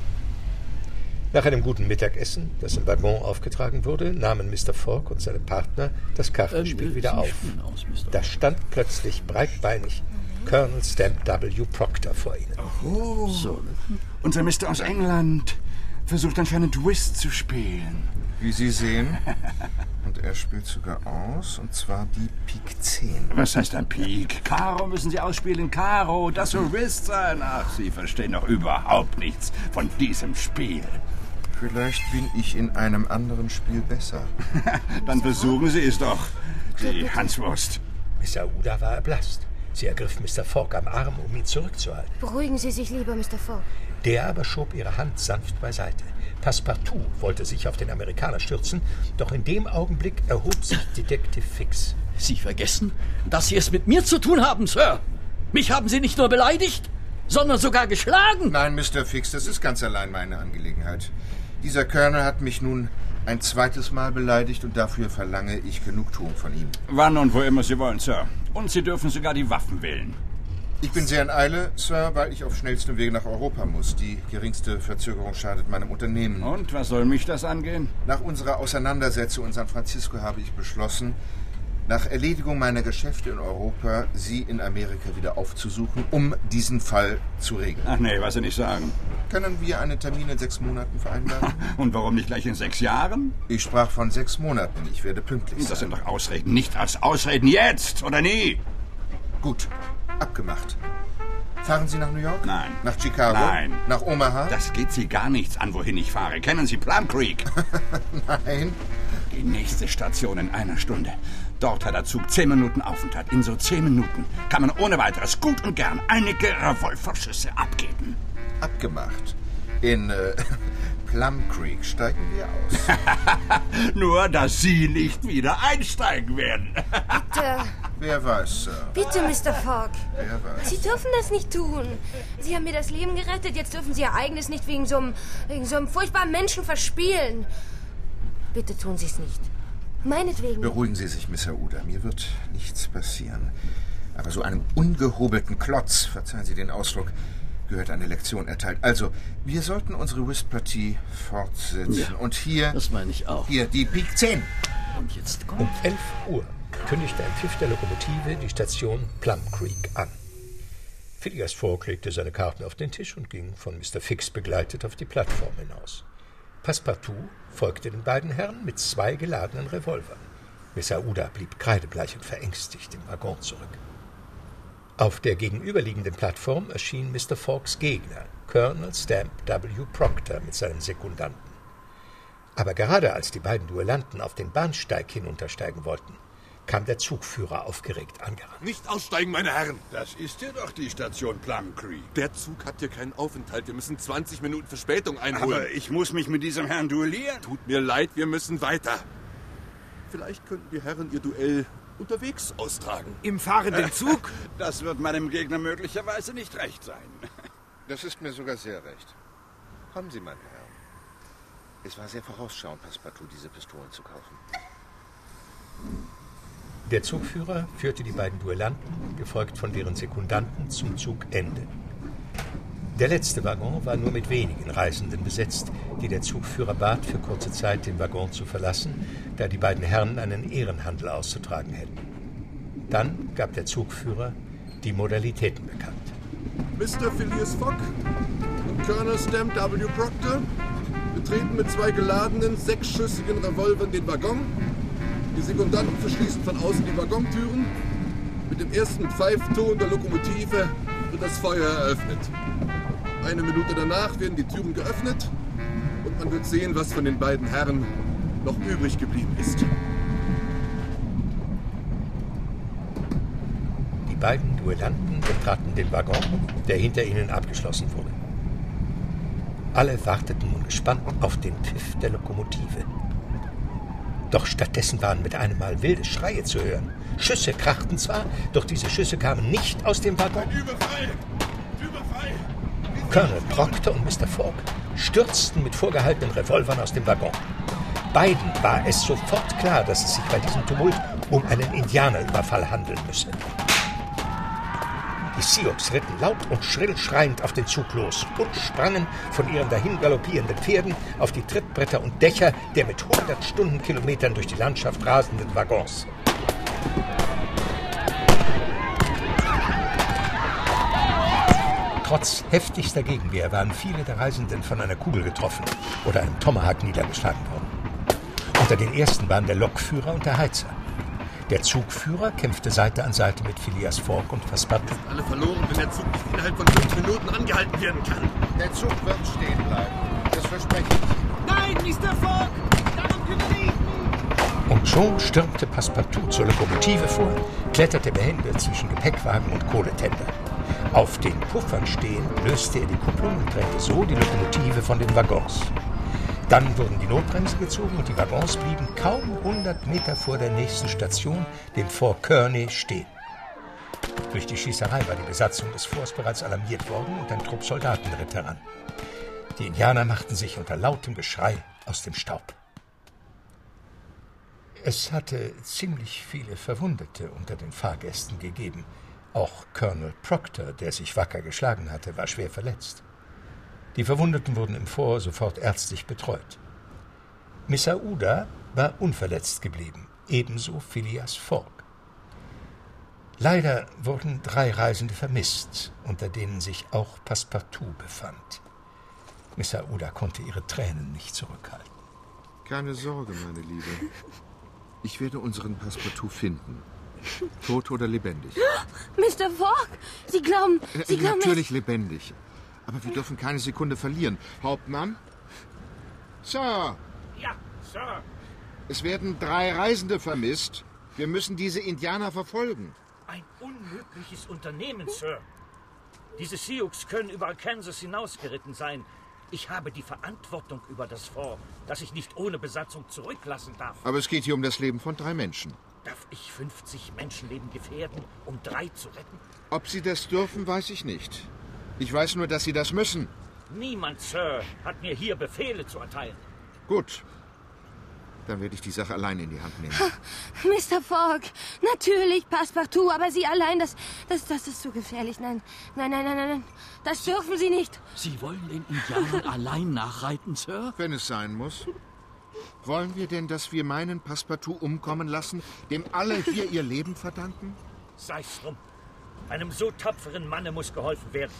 Nach einem guten Mittagessen, das im Waggon aufgetragen wurde, nahmen Mr. Fogg und seine Partner das Kartenspiel wieder auf. Da stand plötzlich breitbeinig Colonel Stamp W. Proctor vor ihnen. Oh, unser Mister aus England versucht anscheinend Whist zu spielen. Wie Sie sehen. Und er spielt sogar aus, und zwar die Pik 10. Was heißt ein Pik? Karo müssen Sie ausspielen, Karo. Das soll Whist sein. Ach, Sie verstehen doch überhaupt nichts von diesem Spiel. Vielleicht bin ich in einem anderen Spiel besser. Dann versuchen Sie es doch, die Hanswurst. Miss Aouda war erblasst. Sie ergriff Mr. Fogg am Arm, um ihn zurückzuhalten. Beruhigen Sie sich lieber, Mr. Fogg. Der aber schob ihre Hand sanft beiseite. Passepartout wollte sich auf den Amerikaner stürzen, doch in dem Augenblick erhob sich Detective Fix. Sie vergessen, dass Sie es mit mir zu tun haben, Sir. Mich haben Sie nicht nur beleidigt, sondern sogar geschlagen. Nein, Mr. Fix, das ist ganz allein meine Angelegenheit. Dieser Colonel hat mich nun ein zweites Mal beleidigt und dafür verlange ich Genugtuung von ihm. Wann und wo immer Sie wollen, Sir. Und Sie dürfen sogar die Waffen wählen. Ich bin sehr in Eile, Sir, weil ich auf schnellstem Wege nach Europa muss. Die geringste Verzögerung schadet meinem Unternehmen. Und was soll mich das angehen? Nach unserer Auseinandersetzung in San Francisco habe ich beschlossen, nach Erledigung meiner Geschäfte in Europa, Sie in Amerika wieder aufzusuchen, um diesen Fall zu regeln. Ach nee, was Sie nicht sagen. Können wir einen Termin in 6 Monaten vereinbaren? Und warum nicht gleich in 6 Jahren? Ich sprach von 6 Monaten. Ich werde pünktlich sein. Das sind doch Ausreden. Nicht als Ausreden jetzt oder nie. Gut, abgemacht. Fahren Sie nach New York? Nein. Nach Chicago? Nein. Nach Omaha? Das geht Sie gar nichts an, wohin ich fahre. Kennen Sie Plum Creek? Nein. Die nächste Station in 1 Stunde. Dort hat der Zug 10 Minuten Aufenthalt. In so 10 Minuten kann man ohne weiteres gut und gern einige Revolverschüsse abgeben. Abgemacht. In Plum Creek steigen wir aus. Nur, dass Sie nicht wieder einsteigen werden. Bitte. Wer weiß, Sir. Bitte, Mr. Fogg. Wer weiß. Sie dürfen das nicht tun. Sie haben mir das Leben gerettet. Jetzt dürfen Sie Ihr eigenes nicht wegen so einem furchtbaren Menschen verspielen. Bitte tun Sie es nicht. Meinetwegen. Beruhigen Sie sich, Miss Aouda. Mir wird nichts passieren. Aber so einem ungehobelten Klotz, verzeihen Sie den Ausdruck, gehört eine Lektion erteilt. Also, wir sollten unsere Whistpartie fortsetzen. Ja, und hier... Das meine ich auch. Hier, die Pik 10. Und jetzt kommt... Um 11 Uhr kündigte ein Pfiff der Lokomotive die Station Plum Creek an. Phileas Fogg legte seine Karten auf den Tisch und ging, von Mr. Fix begleitet, auf die Plattform hinaus. Passepartout folgte den beiden Herren mit 2 geladenen Revolvern. Miss Aouda blieb kreidebleich und verängstigt im Waggon zurück. Auf der gegenüberliegenden Plattform erschien Mr. Foggs Gegner, Colonel Stamp W. Proctor, mit seinem Sekundanten. Aber gerade als die beiden Duellanten auf den Bahnsteig hinuntersteigen wollten, kam der Zugführer aufgeregt angerannt. Nicht aussteigen, meine Herren! Das ist hier doch die Station Plum Creek. Der Zug hat hier keinen Aufenthalt. Wir müssen 20 Minuten Verspätung einholen. Aber ich muss mich mit diesem Herrn duellieren. Tut mir leid, wir müssen weiter. Vielleicht könnten die Herren ihr Duell unterwegs austragen. Im fahrenden Zug? Das wird meinem Gegner möglicherweise nicht recht sein. Das ist mir sogar sehr recht. Kommen Sie, meine Herren. Es war sehr vorausschauend, Passepartout diese Pistolen zu kaufen. Der Zugführer führte die beiden Duellanten, gefolgt von deren Sekundanten, zum Zugende. Der letzte Waggon war nur mit wenigen Reisenden besetzt, die der Zugführer bat, für kurze Zeit den Waggon zu verlassen, da die beiden Herren einen Ehrenhandel auszutragen hätten. Dann gab der Zugführer die Modalitäten bekannt. Mr. Phileas Fogg und Colonel Stamp W. Proctor betreten mit 2 geladenen, 6-schüssigen Revolvern den Waggon. Die Sekundanten verschließen von außen die Waggontüren. Mit dem ersten Pfeifton der Lokomotive wird das Feuer eröffnet. 1 Minute danach werden die Türen geöffnet und man wird sehen, was von den beiden Herren noch übrig geblieben ist. Die beiden Duellanten betraten den Waggon, der hinter ihnen abgeschlossen wurde. Alle warteten nun gespannt auf den Pfiff der Lokomotive. Doch stattdessen waren mit einem Mal wilde Schreie zu hören. Schüsse krachten zwar, doch diese Schüsse kamen nicht aus dem Waggon. Überfall! Überfall! Colonel Proctor und Mr. Fogg stürzten mit vorgehaltenen Revolvern aus dem Waggon. Beiden war es sofort klar, dass es sich bei diesem Tumult um einen Indianerüberfall handeln müsse. Die Sioux ritten laut und schrill schreiend auf den Zug los und sprangen von ihren dahin galoppierenden Pferden auf die Trittbretter und Dächer der mit 100 Stundenkilometern durch die Landschaft rasenden Waggons. Trotz heftigster Gegenwehr waren viele der Reisenden von einer Kugel getroffen oder einem Tomahawk niedergeschlagen worden. Unter den ersten waren der Lokführer und der Heizer. Der Zugführer kämpfte Seite an Seite mit Phileas Fogg und Passepartout. Alle verloren, wenn der Zug nicht innerhalb von 5 Minuten angehalten werden kann. Der Zug wird stehen bleiben. Das verspreche ich. Nein, Mr. Fogg! Darum kümmere ich mich! Und schon stürmte Passepartout zur Lokomotive vor, kletterte behende zwischen Gepäckwagen und Kohletender. Auf den Puffern stehend löste er die Kupplung und trennte so die Lokomotive von den Waggons. Dann wurden die Notbremsen gezogen und die Waggons blieben kaum 100 Meter vor der nächsten Station, dem Fort Kearney, stehen. Durch die Schießerei war die Besatzung des Forts bereits alarmiert worden und ein Trupp Soldaten ritt heran. Die Indianer machten sich unter lautem Geschrei aus dem Staub. Es hatte ziemlich viele Verwundete unter den Fahrgästen gegeben. Auch Colonel Proctor, der sich wacker geschlagen hatte, war schwer verletzt. Die Verwundeten wurden im Fort sofort ärztlich betreut. Miss Aouda war unverletzt geblieben, ebenso Phileas Fogg. Leider wurden 3 Reisende vermisst, unter denen sich auch Passepartout befand. Miss Aouda konnte ihre Tränen nicht zurückhalten. Keine Sorge, meine Liebe. Ich werde unseren Passepartout finden. Tot oder lebendig. Mr. Fogg, Sie glauben... Natürlich lebendig. Aber wir dürfen keine Sekunde verlieren. Hauptmann? Sir! Ja, Sir. Es werden 3 Reisende vermisst. Wir müssen diese Indianer verfolgen. Ein unmögliches Unternehmen, Sir. Diese Sioux können über Arkansas hinausgeritten sein. Ich habe die Verantwortung über das Fort, das ich nicht ohne Besatzung zurücklassen darf. Aber es geht hier um das Leben von 3 Menschen. Darf ich 50 Menschenleben gefährden, um 3 zu retten? Ob Sie das dürfen, weiß ich nicht. Ich weiß nur, dass Sie das müssen. Niemand, Sir, hat mir hier Befehle zu erteilen. Gut. Dann werde ich die Sache allein in die Hand nehmen. Mr. Fogg, natürlich, Passepartout, aber Sie allein, das ist zu gefährlich. Nein, das dürfen Sie nicht. Sie wollen den Indianern allein nachreiten, Sir? Wenn es sein muss. Wollen wir denn, dass wir meinen Passepartout umkommen lassen, dem alle hier ihr Leben verdanken? Sei's drum. Einem so tapferen Manne muss geholfen werden.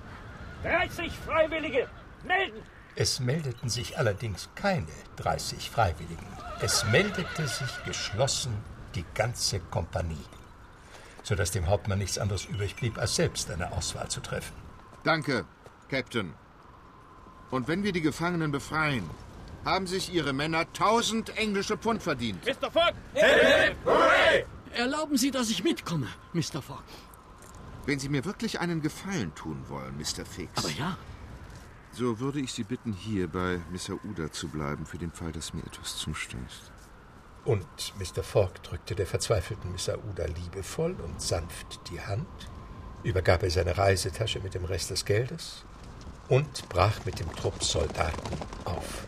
30 Freiwillige, melden! Es meldeten sich allerdings keine 30 Freiwilligen. Es meldete sich geschlossen die ganze Kompanie, sodass dem Hauptmann nichts anderes übrig blieb, als selbst eine Auswahl zu treffen. Danke, Captain. Und wenn wir die Gefangenen befreien, haben sich Ihre Männer 1000 englische Pfund verdient. Mr. Fogg! Hey, hooray! Erlauben Sie, dass ich mitkomme, Mr. Fogg. Wenn Sie mir wirklich einen Gefallen tun wollen, Mr. Fix. Aber ja. So würde ich Sie bitten, hier bei Missaouda zu bleiben, für den Fall, dass mir etwas zustößt. Und Mr. Fogg drückte der verzweifelten Missaouda liebevoll und sanft die Hand, übergab ihr seine Reisetasche mit dem Rest des Geldes und brach mit dem Trupp Soldaten auf.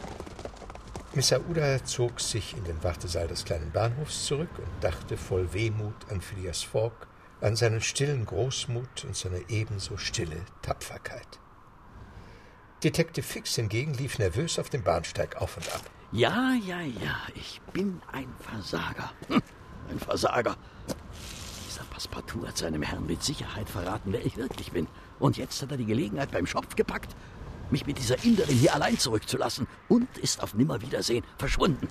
Missaouda zog sich in den Wartesaal des kleinen Bahnhofs zurück und dachte voll Wehmut an Phileas Fogg, an seinen stillen Großmut und seine ebenso stille Tapferkeit. Detective Fix hingegen lief nervös auf dem Bahnsteig auf und ab. Ja, ich bin ein Versager. Ein Versager. Dieser Passepartout hat seinem Herrn mit Sicherheit verraten, wer ich wirklich bin. Und jetzt hat er die Gelegenheit beim Schopf gepackt, mich mit dieser Inderin hier allein zurückzulassen und ist auf Nimmerwiedersehen verschwunden.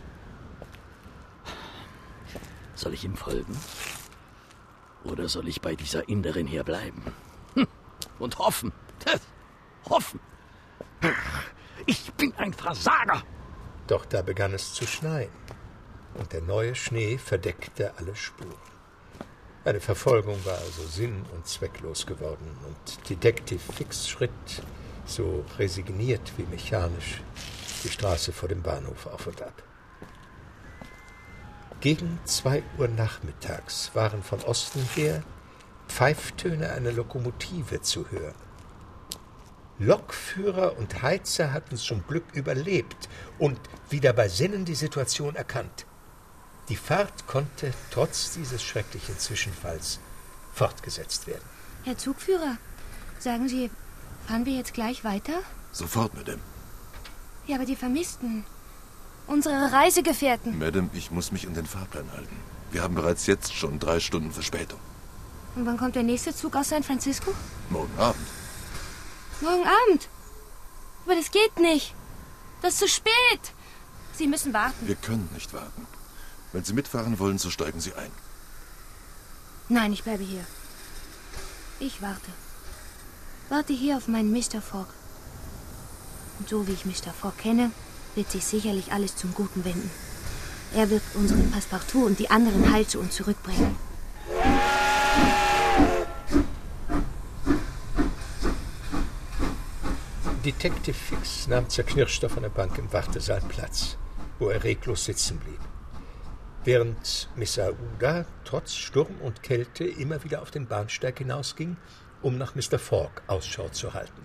Soll ich ihm folgen? Oder soll ich bei dieser Inderin hier bleiben? Und hoffen. Hoffen. Ich bin ein Versager. Doch da begann es zu schneien. Und der neue Schnee verdeckte alle Spuren. Eine Verfolgung war also sinn- und zwecklos geworden. Und Detective Fix schritt, so resigniert wie mechanisch, die Straße vor dem Bahnhof auf und ab. Gegen 2 Uhr nachmittags waren von Osten her Pfeiftöne einer Lokomotive zu hören. Lokführer und Heizer hatten zum Glück überlebt und wieder bei Sinnen die Situation erkannt. Die Fahrt konnte trotz dieses schrecklichen Zwischenfalls fortgesetzt werden. Herr Zugführer, sagen Sie, fahren wir jetzt gleich weiter? Sofort, Madame. Ja, aber die Vermissten, unsere Reisegefährten. Madame, ich muss mich an den Fahrplan halten. Wir haben bereits jetzt schon 3 Stunden Verspätung. Und wann kommt der nächste Zug aus San Francisco? Morgen Abend. Morgen Abend? Aber das geht nicht. Das ist zu spät. Sie müssen warten. Wir können nicht warten. Wenn Sie mitfahren wollen, so steigen Sie ein. Nein, ich bleibe hier. Ich warte. Warte hier auf meinen Mr. Fogg. Und so wie ich Mr. Fogg kenne, wird sich sicherlich alles zum Guten wenden. Er wird unseren Passepartout und die anderen heil zu uns zurückbringen. Detective Fix nahm zerknirscht auf einer Bank im Wartesaal Platz, wo er reglos sitzen blieb, während Missaouda trotz Sturm und Kälte immer wieder auf den Bahnsteig hinausging, um nach Mr. Fogg Ausschau zu halten.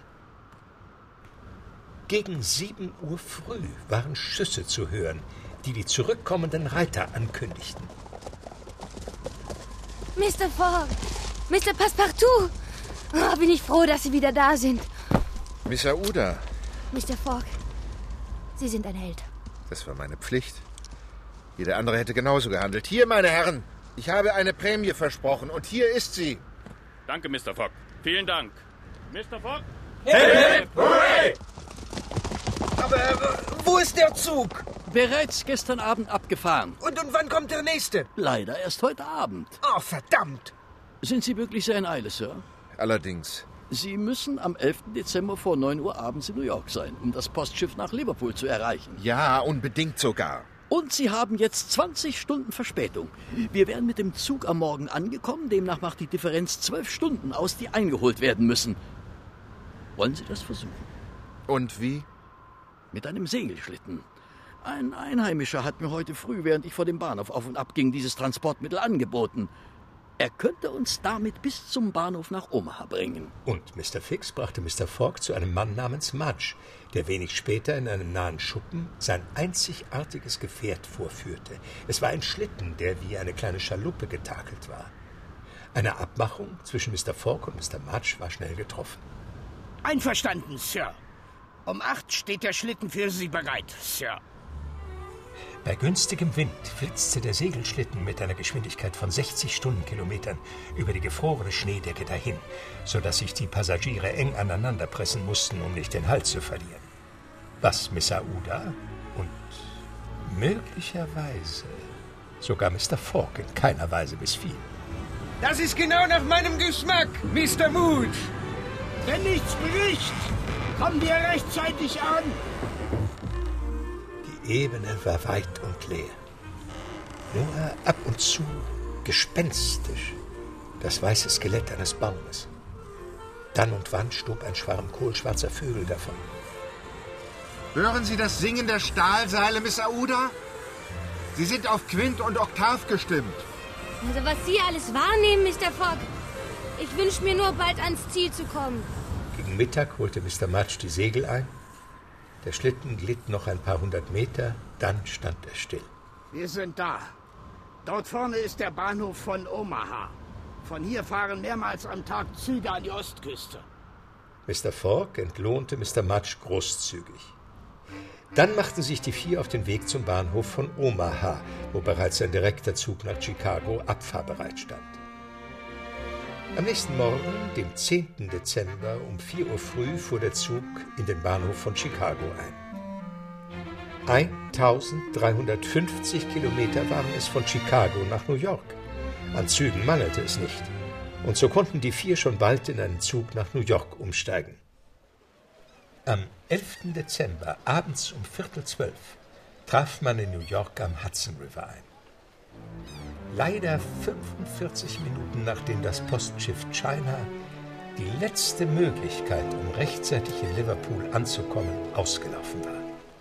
Gegen 7 Uhr früh waren Schüsse zu hören, die die zurückkommenden Reiter ankündigten. Mr. Fogg! Mr. Passepartout! Oh, bin ich froh, dass Sie wieder da sind. Missaouda. Mr. Fogg, Sie sind ein Held. Das war meine Pflicht. Jeder andere hätte genauso gehandelt. Hier, meine Herren, ich habe eine Prämie versprochen und hier ist sie. Danke, Mr. Fogg. Vielen Dank. Mr. Fogg? Hip, hooray! Aber wo ist der Zug? Bereits gestern Abend abgefahren. Und wann kommt der nächste? Leider erst heute Abend. Oh, verdammt! Sind Sie wirklich sehr in Eile, Sir? Allerdings. Sie müssen am 11. Dezember vor 9 Uhr abends in New York sein, um das Postschiff nach Liverpool zu erreichen. Ja, unbedingt sogar. Und Sie haben jetzt 20 Stunden Verspätung. Wir wären mit dem Zug am Morgen angekommen, demnach macht die Differenz 12 Stunden aus, die eingeholt werden müssen. Wollen Sie das versuchen? Und wie? Mit einem Segelschlitten. Ein Einheimischer hat mir heute früh, während ich vor dem Bahnhof auf und ab ging, dieses Transportmittel angeboten. Er könnte uns damit bis zum Bahnhof nach Omaha bringen. Und Mr. Fix brachte Mr. Fogg zu einem Mann namens Mudge, der wenig später in einem nahen Schuppen sein einzigartiges Gefährt vorführte. Es war ein Schlitten, der wie eine kleine Schaluppe getakelt war. Eine Abmachung zwischen Mr. Fogg und Mr. Mudge war schnell getroffen. Einverstanden, Sir. Um 8 steht der Schlitten für Sie bereit, Sir. Bei günstigem Wind flitzte der Segelschlitten mit einer Geschwindigkeit von 60 Stundenkilometern über die gefrorene Schneedecke dahin, sodass sich die Passagiere eng aneinander pressen mussten, um nicht den Halt zu verlieren. Was Miss Aouda und möglicherweise sogar Mr. Fogg in keiner Weise missfiel. Das ist genau nach meinem Geschmack, Mr. Mood. Wenn nichts bricht, kommen wir rechtzeitig an. Die Ebene war weit und leer. Nur ab und zu, gespenstisch, das weiße Skelett eines Baumes. Dann und wann stob ein Schwarm kohlschwarzer Vögel davon. Hören Sie das Singen der Stahlseile, Miss Aouda? Sie sind auf Quint und Oktav gestimmt. Also was Sie alles wahrnehmen, Mr. Fogg. Ich wünsche mir nur, bald ans Ziel zu kommen. Gegen Mittag holte Mr. Mudge die Segel ein. Der Schlitten glitt noch ein paar hundert Meter, dann stand er still. Wir sind da. Dort vorne ist der Bahnhof von Omaha. Von hier fahren mehrmals am Tag Züge an die Ostküste. Mr. Fogg entlohnte Mr. Mudge großzügig. Dann machten sich die vier auf den Weg zum Bahnhof von Omaha, wo bereits ein direkter Zug nach Chicago abfahrbereit stand. Am nächsten Morgen, dem 10. Dezember, um 4 Uhr früh, fuhr der Zug in den Bahnhof von Chicago ein. 1350 Kilometer waren es von Chicago nach New York. An Zügen mangelte es nicht. Und so konnten die vier schon bald in einen Zug nach New York umsteigen. Am 11. Dezember, abends um 11:45, traf man in New York am Hudson River ein. Leider 45 Minuten nachdem das Postschiff China die letzte Möglichkeit, um rechtzeitig in Liverpool anzukommen, ausgelaufen war.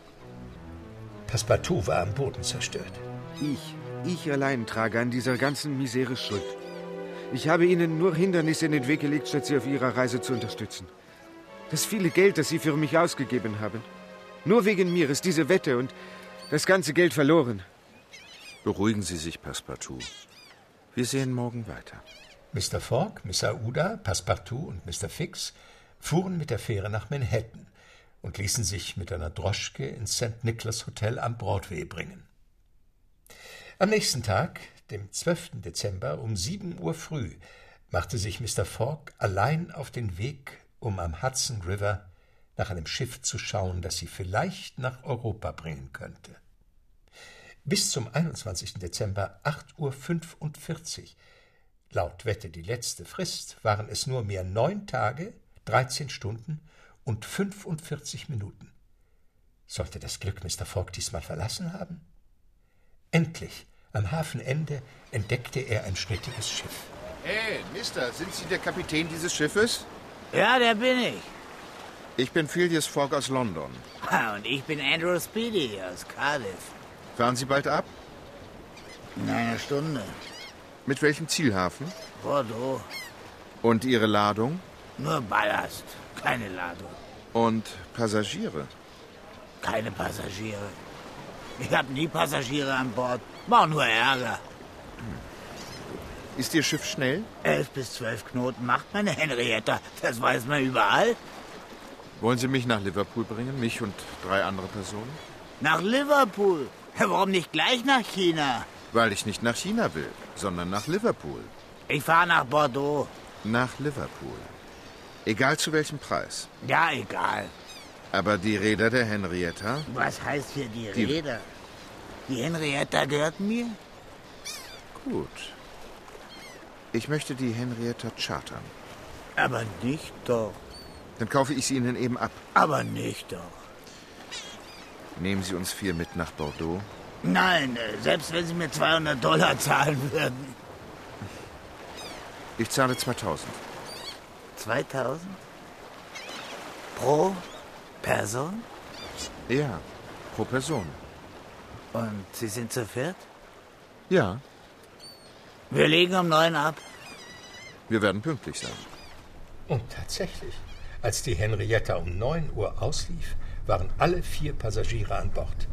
Passepartout war am Boden zerstört. Ich allein trage an dieser ganzen Misere Schuld. Ich habe Ihnen nur Hindernisse in den Weg gelegt, statt Sie auf Ihrer Reise zu unterstützen. Das viele Geld, das Sie für mich ausgegeben haben. Nur wegen mir ist diese Wette und das ganze Geld verloren. Beruhigen Sie sich, Passepartout. Wir sehen morgen weiter. Mr. Fogg, Miss Aouda, Passepartout und Mr. Fix fuhren mit der Fähre nach Manhattan und ließen sich mit einer Droschke ins St. Nicholas Hotel am Broadway bringen. Am nächsten Tag, dem 12. Dezember, um 7 Uhr früh, machte sich Mr. Fogg allein auf den Weg, um am Hudson River nach einem Schiff zu schauen, das sie vielleicht nach Europa bringen könnte. Bis zum 21. Dezember 8:45 Uhr, laut Wette die letzte Frist, waren es nur mehr 9 Tage, 13 Stunden und 45 Minuten. Sollte das Glück Mr. Fogg diesmal verlassen haben? Endlich, am Hafenende, entdeckte er ein schnittiges Schiff. Hey, Mister, sind Sie der Kapitän dieses Schiffes? Ja, der bin ich. Ich bin Phileas Fogg aus London. Und ich bin Andrew Speedy aus Cardiff. Fahren Sie bald ab? In einer Stunde. Mit welchem Zielhafen? Bordeaux. Und Ihre Ladung? Nur Ballast, keine Ladung. Und Passagiere? Keine Passagiere. Ich habe nie Passagiere an Bord. War nur Ärger. Ist Ihr Schiff schnell? 11 bis 12 Knoten macht meine Henrietta. Das weiß man überall. Wollen Sie mich nach Liverpool bringen? Mich und 3 andere Personen? Nach Liverpool? Warum nicht gleich nach China? Weil ich nicht nach China will, sondern nach Liverpool. Ich fahre nach Bordeaux. Nach Liverpool. Egal zu welchem Preis. Ja, egal. Aber die Räder der Henrietta? Was heißt hier die Räder? Die Henrietta gehört mir? Gut. Ich möchte die Henrietta chartern. Aber nicht doch. Dann kaufe ich sie Ihnen eben ab. Aber nicht doch. Nehmen Sie uns 4 mit nach Bordeaux? Nein, selbst wenn Sie mir $200 zahlen würden. Ich zahle 2000. 2000? Pro Person? Ja, pro Person. Und Sie sind zu viert? Ja. Wir legen um 9 ab. Wir werden pünktlich sein. Und tatsächlich, als die Henrietta um 9 Uhr auslief, waren alle 4 Passagiere an Bord.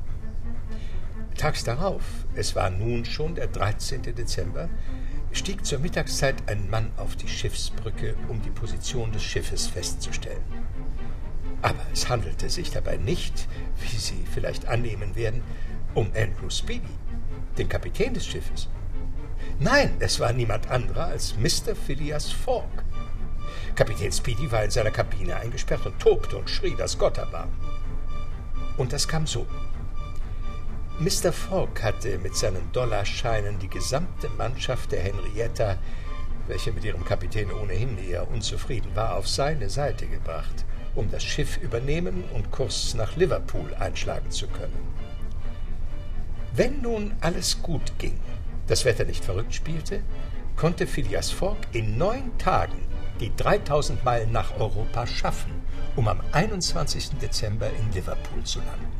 Tags darauf, es war nun schon der 13. Dezember, stieg zur Mittagszeit ein Mann auf die Schiffsbrücke, um die Position des Schiffes festzustellen. Aber es handelte sich dabei nicht, wie Sie vielleicht annehmen werden, um Andrew Speedy, den Kapitän des Schiffes. Nein, es war niemand anderer als Mr. Phileas Fogg. Kapitän Speedy war in seiner Kabine eingesperrt und tobte und schrie, dass Gott erbarm. Und das kam so. Mr. Fogg hatte mit seinen Dollarscheinen die gesamte Mannschaft der Henrietta, welche mit ihrem Kapitän ohnehin eher unzufrieden war, auf seine Seite gebracht, um das Schiff übernehmen und Kurs nach Liverpool einschlagen zu können. Wenn nun alles gut ging, das Wetter nicht verrückt spielte, konnte Phileas Fogg in 9 Tagen die 3000 Meilen nach Europa schaffen, um am 21. Dezember in Liverpool zu landen.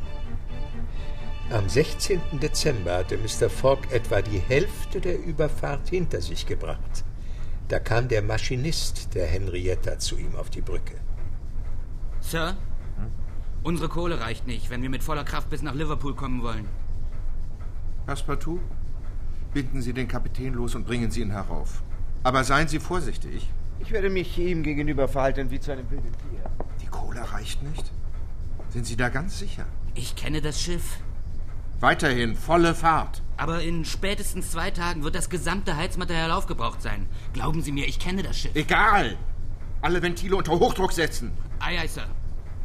Am 16. Dezember hatte Mr. Fogg etwa die Hälfte der Überfahrt hinter sich gebracht. Da kam der Maschinist der Henrietta zu ihm auf die Brücke. Sir, unsere Kohle reicht nicht, wenn wir mit voller Kraft bis nach Liverpool kommen wollen. Passepartout, binden Sie den Kapitän los und bringen Sie ihn herauf. Aber seien Sie vorsichtig. Ich werde mich ihm gegenüber verhalten wie zu einem wilden Tier. Die Kohle reicht nicht? Sind Sie da ganz sicher? Ich kenne das Schiff. Weiterhin volle Fahrt. Aber in spätestens 2 Tagen wird das gesamte Heizmaterial aufgebraucht sein. Glauben Sie mir, ich kenne das Schiff. Egal! Alle Ventile unter Hochdruck setzen. Aye, aye, Sir.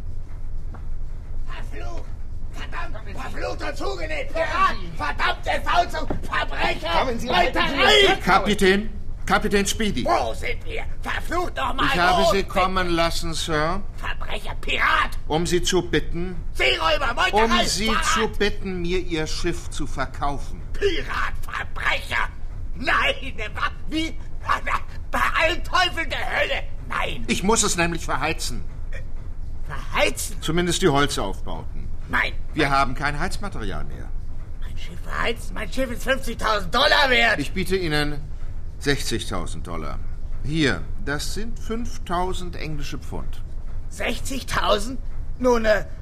Verflucht! Verdammt! Verfluchter Zugenäht! Pirat! Verdammte Faulzung! Verbrecher! Meuterei! Kapitän Speedy. Wo sind wir? Verflucht doch mal! Ich habe Sie kommen lassen, Sir. Verbrecher! Pirat! Um Sie zu bitten... Seeräuber! Meuterei! Um Sie zu bitten, mir Ihr Schiff zu verkaufen. Pirat! Verbrecher! Nein! Wie? Bei allen Teufeln der Hölle! Nein! Ich muss es nämlich verheizen. Verheizen? Zumindest die Holzaufbauten. Nein! Wir haben kein Heizmaterial mehr. Mein Schiff verheizen? Mein Schiff ist $50.000 wert! Ich biete Ihnen $60.000. Hier, das sind 5.000 englische Pfund. 60.000? Nun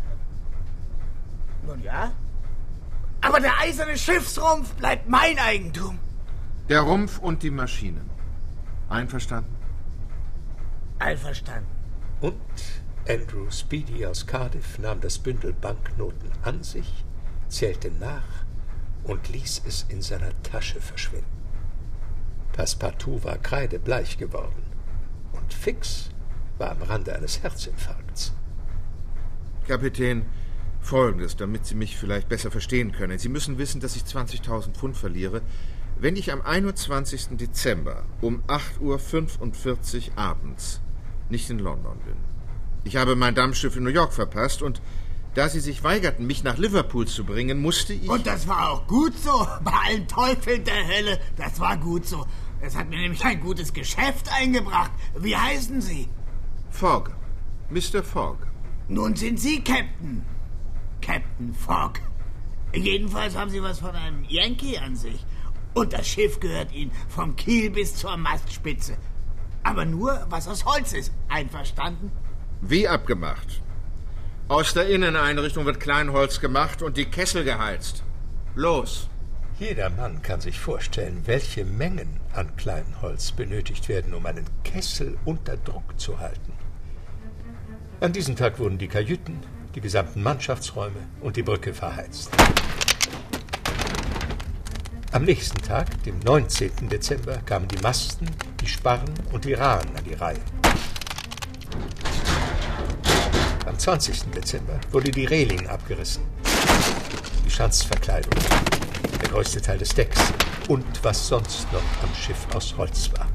ja. Aber der eiserne Schiffsrumpf bleibt mein Eigentum. Der Rumpf und die Maschinen. Einverstanden? Einverstanden. Und Andrew Speedy aus Cardiff nahm das Bündel Banknoten an sich, zählte nach und ließ es in seiner Tasche verschwinden. Passepartout war kreidebleich geworden und Fix war am Rande eines Herzinfarkts. Kapitän, Folgendes, damit Sie mich vielleicht besser verstehen können. Sie müssen wissen, dass ich 20.000 Pfund verliere, wenn ich am 21. Dezember um 8:45 Uhr abends nicht in London bin. Ich habe mein Dampfschiff in New York verpasst und da Sie sich weigerten, mich nach Liverpool zu bringen, musste ich... Und das war auch gut so, bei allen Teufeln der Hölle, das war gut so. Es hat mir nämlich ein gutes Geschäft eingebracht. Wie heißen Sie? Fogg. Mr. Fogg. Nun sind Sie Captain. Captain Fogg. Jedenfalls haben Sie was von einem Yankee an sich. Und das Schiff gehört Ihnen vom Kiel bis zur Mastspitze. Aber nur, was aus Holz ist. Einverstanden? Wie abgemacht. Aus der Inneneinrichtung wird Kleinholz gemacht und die Kessel geheizt. Los! Jeder Mann kann sich vorstellen, welche Mengen an Kleinholz benötigt werden, um einen Kessel unter Druck zu halten. An diesem Tag wurden die Kajüten, die gesamten Mannschaftsräume und die Brücke verheizt. Am nächsten Tag, dem 19. Dezember, kamen die Masten, die Sparren und die Rahen an die Reihe. Am 20. Dezember wurde die Reling abgerissen, die Schanzverkleidung, der größte Teil des Decks und was sonst noch am Schiff aus Holz war.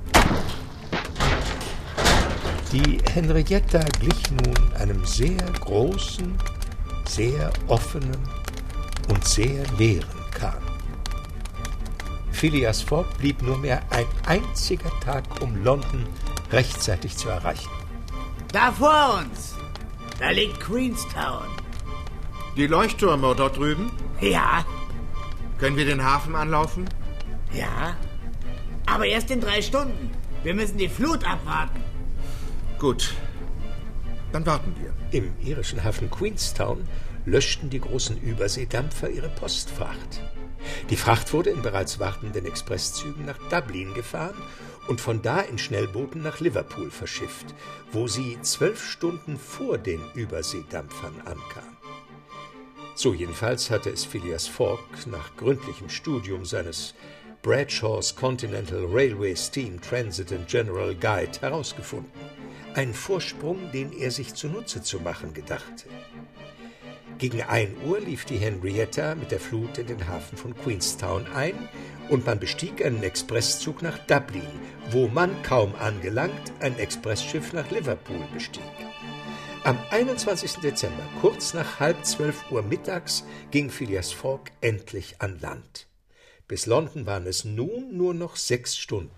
Die Henrietta glich nun einem sehr großen, sehr offenen und sehr leeren Kahn. Phileas Fogg blieb nur mehr ein einziger Tag, um London rechtzeitig zu erreichen. Da vor uns! Da liegt Queenstown. Die Leuchttürme dort drüben? Ja. Können wir den Hafen anlaufen? Ja. Aber erst in 3 Stunden. Wir müssen die Flut abwarten. Gut. Dann warten wir. Im irischen Hafen Queenstown löschten die großen Überseedampfer ihre Postfracht. Die Fracht wurde in bereits wartenden Expresszügen nach Dublin gefahren und von da in Schnellbooten nach Liverpool verschifft, wo sie 12 Stunden vor den Überseedampfern ankam. So jedenfalls hatte es Phileas Fogg nach gründlichem Studium seines Bradshaw's Continental Railway Steam Transit and General Guide herausgefunden. Ein Vorsprung, den er sich zunutze zu machen gedachte. Gegen 1 Uhr lief die Henrietta mit der Flut in den Hafen von Queenstown ein und man bestieg einen Expresszug nach Dublin, wo man, kaum angelangt, ein Expressschiff nach Liverpool bestieg. Am 21. Dezember, kurz nach 11:30 mittags, ging Phileas Fogg endlich an Land. Bis London waren es nun nur noch 6 Stunden.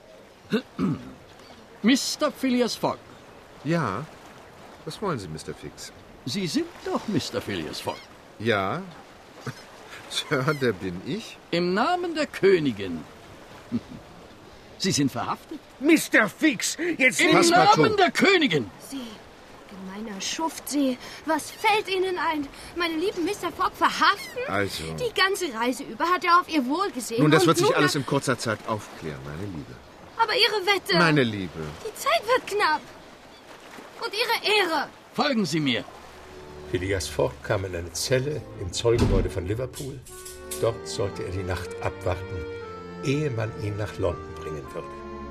Mr. Phileas Fogg. Ja? Was wollen Sie, Mr. Fix? Sie sind doch Mr. Phileas Fogg. Ja? Sir, der bin ich. Im Namen der Königin. Sie sind verhaftet? Mr. Fix, jetzt... Im Namen der Königin! Sie, gemeiner Schuft, Sie, was fällt Ihnen ein? Meinen lieben Mr. Fogg verhaften? Also... Die ganze Reise über hat er auf Ihr Wohl gesehen. Nun, das wird sich nun alles in kurzer Zeit aufklären, meine Liebe. Aber Ihre Wette... Meine Liebe. Die Zeit wird knapp. Und Ihre Ehre. Folgen Sie mir. Phileas Fogg kam in eine Zelle im Zollgebäude von Liverpool. Dort sollte er die Nacht abwarten, ehe man ihn nach London bringen würde.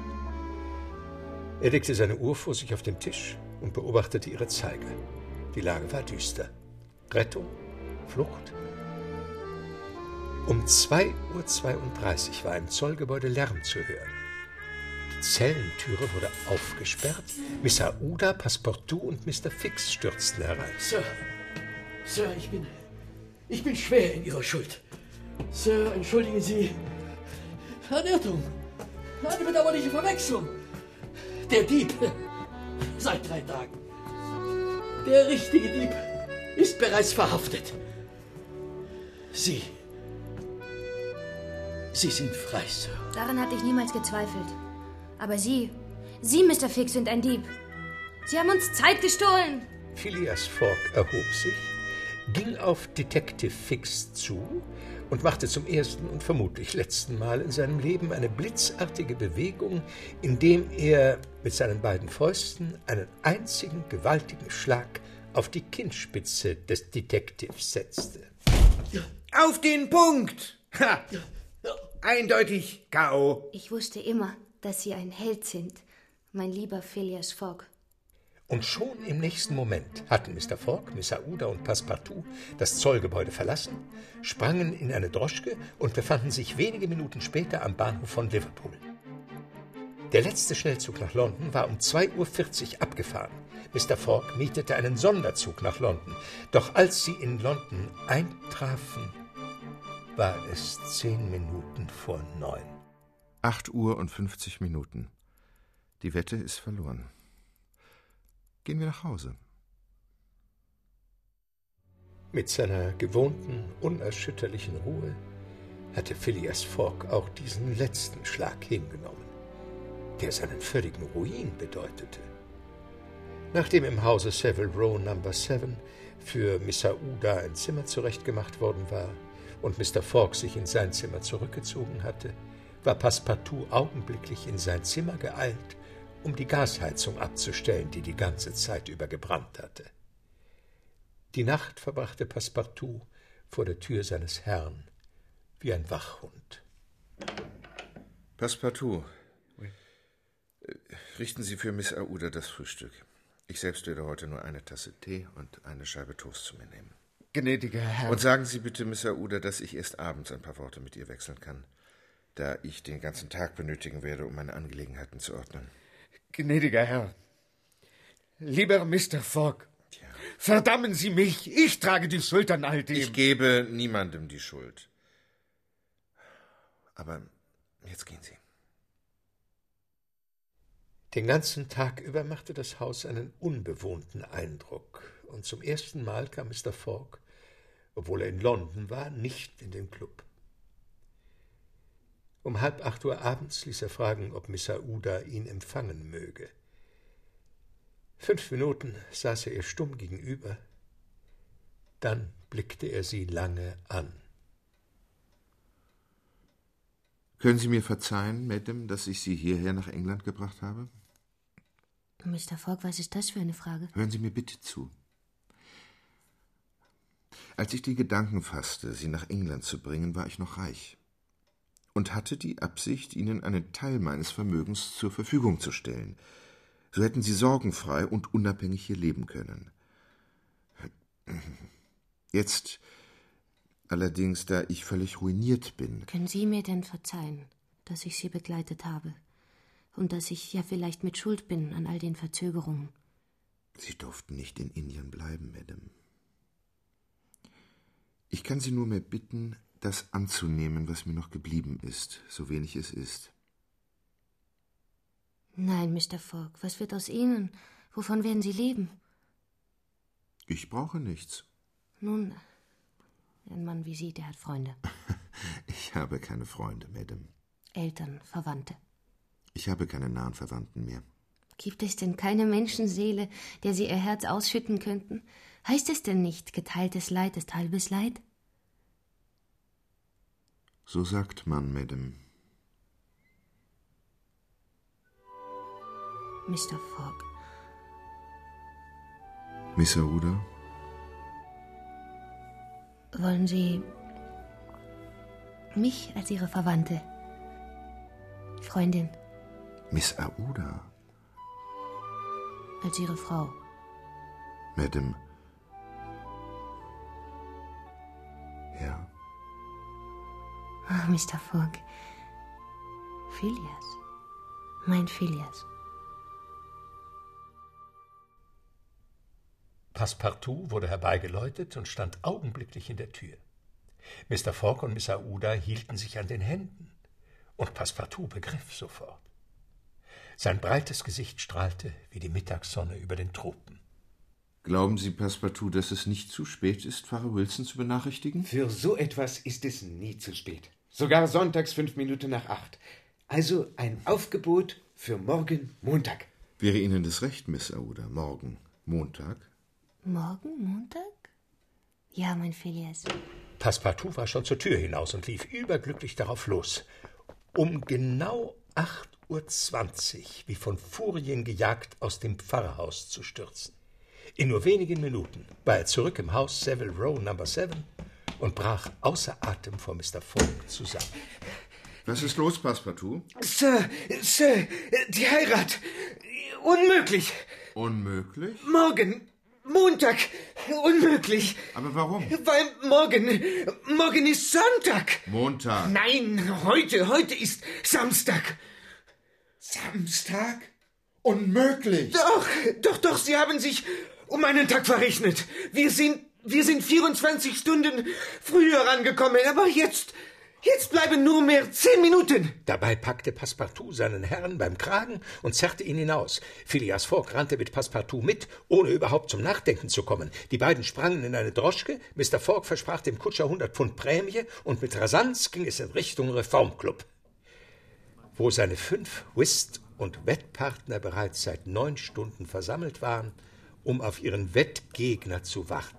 Er legte seine Uhr vor sich auf den Tisch und beobachtete ihre Zeiger. Die Lage war düster. Rettung, Flucht. Um 2:32 Uhr war im Zollgebäude Lärm zu hören. Die Zellentüre wurde aufgesperrt. Miss Aouda, Passepartout und Mr. Fix stürzten herein. Sir, ich bin schwer in Ihrer Schuld. Sir, entschuldigen Sie. Eine Irrtum. Eine bedauerliche Verwechslung. Der Dieb. Seit 3 Tagen. Der richtige Dieb ist bereits verhaftet. Sie sind frei, Sir. Daran hatte ich niemals gezweifelt. Aber Sie, Mr. Fix, sind ein Dieb. Sie haben uns Zeit gestohlen. Phileas Fogg erhob sich, ging auf Detective Fix zu und machte zum ersten und vermutlich letzten Mal in seinem Leben eine blitzartige Bewegung, indem er mit seinen beiden Fäusten einen einzigen gewaltigen Schlag auf die Kinnspitze des Detectives setzte. Auf den Punkt! Ha! Eindeutig K.O. Ich wusste immer, dass Sie ein Held sind, mein lieber Phileas Fogg. Und schon im nächsten Moment hatten Mr. Fogg, Miss Aouda und Passepartout das Zollgebäude verlassen, sprangen in eine Droschke und befanden sich wenige Minuten später am Bahnhof von Liverpool. Der letzte Schnellzug nach London war um 2:40 Uhr abgefahren. Mr. Fogg mietete einen Sonderzug nach London. Doch als sie in London eintrafen, war es 10 Minuten vor 9. 8:50 Uhr. Die Wette ist verloren. Gehen wir nach Hause. Mit seiner gewohnten, unerschütterlichen Ruhe hatte Phileas Fogg auch diesen letzten Schlag hingenommen, der seinen völligen Ruin bedeutete. Nachdem im Hause Savile Row No. 7 für Miss Aouda ein Zimmer zurechtgemacht worden war und Mr. Fogg sich in sein Zimmer zurückgezogen hatte, war Passepartout augenblicklich in sein Zimmer geeilt, um die Gasheizung abzustellen, die die ganze Zeit über gebrannt hatte. Die Nacht verbrachte Passepartout vor der Tür seines Herrn, wie ein Wachhund. Passepartout, richten Sie für Miss Aouda das Frühstück. Ich selbst werde heute nur eine Tasse Tee und eine Scheibe Toast zu mir nehmen. Gnädiger Herr. Und sagen Sie bitte Miss Aouda, dass ich erst abends ein paar Worte mit ihr wechseln kann, da ich den ganzen Tag benötigen werde, um meine Angelegenheiten zu ordnen. Gnädiger Herr, lieber Mr. Fogg, verdammen Sie mich, ich trage die Schuld an all dem. Ich gebe niemandem die Schuld. Aber jetzt gehen Sie. Den ganzen Tag über machte das Haus einen unbewohnten Eindruck, und zum ersten Mal kam Mr. Fogg, obwohl er in London war, nicht in den Club. Um 7:30 Uhr abends ließ er fragen, ob Miss Aouda ihn empfangen möge. 5 Minuten saß er ihr stumm gegenüber. Dann blickte er sie lange an. Können Sie mir verzeihen, Madame, dass ich Sie hierher nach England gebracht habe? Mr. Fogg, was ist das für eine Frage? Hören Sie mir bitte zu. Als ich den Gedanken fasste, Sie nach England zu bringen, war ich noch reich und hatte die Absicht, Ihnen einen Teil meines Vermögens zur Verfügung zu stellen. So hätten Sie sorgenfrei und unabhängig hier leben können. Jetzt allerdings, da ich völlig ruiniert bin. Können Sie mir denn verzeihen, dass ich Sie begleitet habe? Und dass ich ja vielleicht mit Schuld bin an all den Verzögerungen? Sie durften nicht in Indien bleiben, Madame. Ich kann Sie nur mehr bitten, das anzunehmen, was mir noch geblieben ist, so wenig es ist. Nein, Mr. Fogg, was wird aus Ihnen? Wovon werden Sie leben? Ich brauche nichts. Nun, ein Mann wie Sie, der hat Freunde. Ich habe keine Freunde, Madame. Eltern, Verwandte. Ich habe keine nahen Verwandten mehr. Gibt es denn keine Menschenseele, der Sie Ihr Herz ausschütten könnten? Heißt es denn nicht, geteiltes Leid ist halbes Leid? So sagt man, Madame. Mr. Fogg. Miss Aouda? Wollen Sie mich als Ihre Verwandte, Freundin? Miss Aouda? Als Ihre Frau. Madame. Ja. Ach, Mr. Fogg. Phileas. Mein Phileas. Passepartout wurde herbeigeläutet und stand augenblicklich in der Tür. Mr. Fogg und Miss Aouda hielten sich an den Händen, und Passepartout begriff sofort. Sein breites Gesicht strahlte wie die Mittagssonne über den Tropen. Glauben Sie, Passepartout, dass es nicht zu spät ist, Pfarrer Wilson zu benachrichtigen? Für so etwas ist es nie zu spät. Sogar sonntags 5:05. Also ein Aufgebot für morgen Montag. Wäre Ihnen das recht, Miss Aouda? Morgen Montag? Morgen Montag? Ja, mein Phileas. Passepartout war schon zur Tür hinaus und lief überglücklich darauf los. Um genau 8:20 Uhr, wie von Furien gejagt, aus dem Pfarrhaus zu stürzen. In nur wenigen Minuten war er zurück im Haus Savile Row No. 7 und brach außer Atem vor Mr. Fogg zusammen. Was ist los, Passepartout? Sir, die Heirat. Unmöglich. Unmöglich? Morgen, Montag, unmöglich. Aber warum? Weil morgen ist Sonntag. Montag. Nein, heute ist Samstag. Samstag? Unmöglich. Doch, Sie haben sich um einen Tag verrechnet. Wir sind 24 Stunden früher angekommen, aber jetzt bleiben nur mehr 10 Minuten. Dabei packte Passepartout seinen Herrn beim Kragen und zerrte ihn hinaus. Phileas Fogg rannte mit Passepartout mit, ohne überhaupt zum Nachdenken zu kommen. Die beiden sprangen in eine Droschke, Mr. Fogg versprach dem Kutscher 100 Pfund Prämie und mit Rasanz ging es in Richtung Reformclub, wo seine 5 Whist- und Wettpartner bereits seit 9 Stunden versammelt waren, um auf ihren Wettgegner zu warten.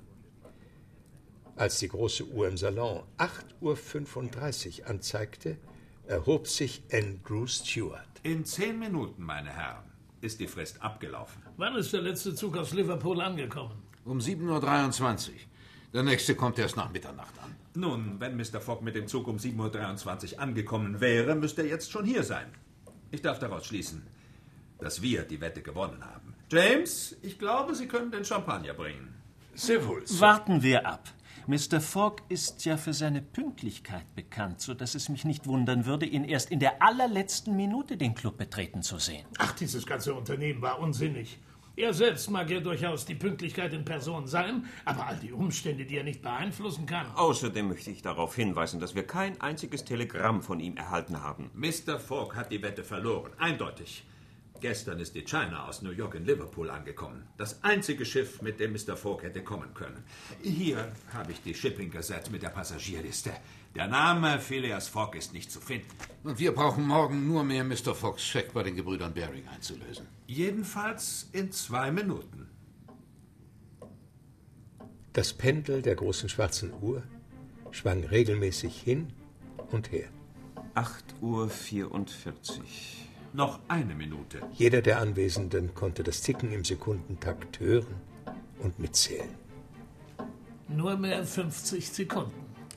Als die große Uhr im Salon 8:35 Uhr anzeigte, erhob sich Andrew Stuart. In 10 Minuten, meine Herren, ist die Frist abgelaufen. Wann ist der letzte Zug aus Liverpool angekommen? Um 7:23 Uhr. Der nächste kommt erst nach Mitternacht an. Nun, wenn Mr. Fogg mit dem Zug um 7:23 Uhr angekommen wäre, müsste er jetzt schon hier sein. Ich darf daraus schließen, dass wir die Wette gewonnen haben. James, ich glaube, Sie können den Champagner bringen. Sehr wohl, Sir. Warten wir ab. Mr. Fogg ist ja für seine Pünktlichkeit bekannt, so dass es mich nicht wundern würde, ihn erst in der allerletzten Minute den Club betreten zu sehen. Ach, dieses ganze Unternehmen war unsinnig. Er selbst mag ja durchaus die Pünktlichkeit in Person sein, aber all die Umstände, die er nicht beeinflussen kann. Außerdem möchte ich darauf hinweisen, dass wir kein einziges Telegramm von ihm erhalten haben. Mr. Fogg hat die Wette verloren, eindeutig. Gestern ist die China aus New York in Liverpool angekommen. Das einzige Schiff, mit dem Mr. Fogg hätte kommen können. Hier habe ich die Shipping Gazette mit der Passagierliste. Der Name Phileas Fogg ist nicht zu finden. Und wir brauchen morgen nur mehr Mr. Foggs Scheck bei den Gebrüdern Baring einzulösen. Jedenfalls in 2 Minuten. Das Pendel der großen schwarzen Uhr schwang regelmäßig hin und her. 8:44 Uhr. Noch 1 Minute. Jeder der Anwesenden konnte das Ticken im Sekundentakt hören und mitzählen. Nur mehr 50 Sekunden.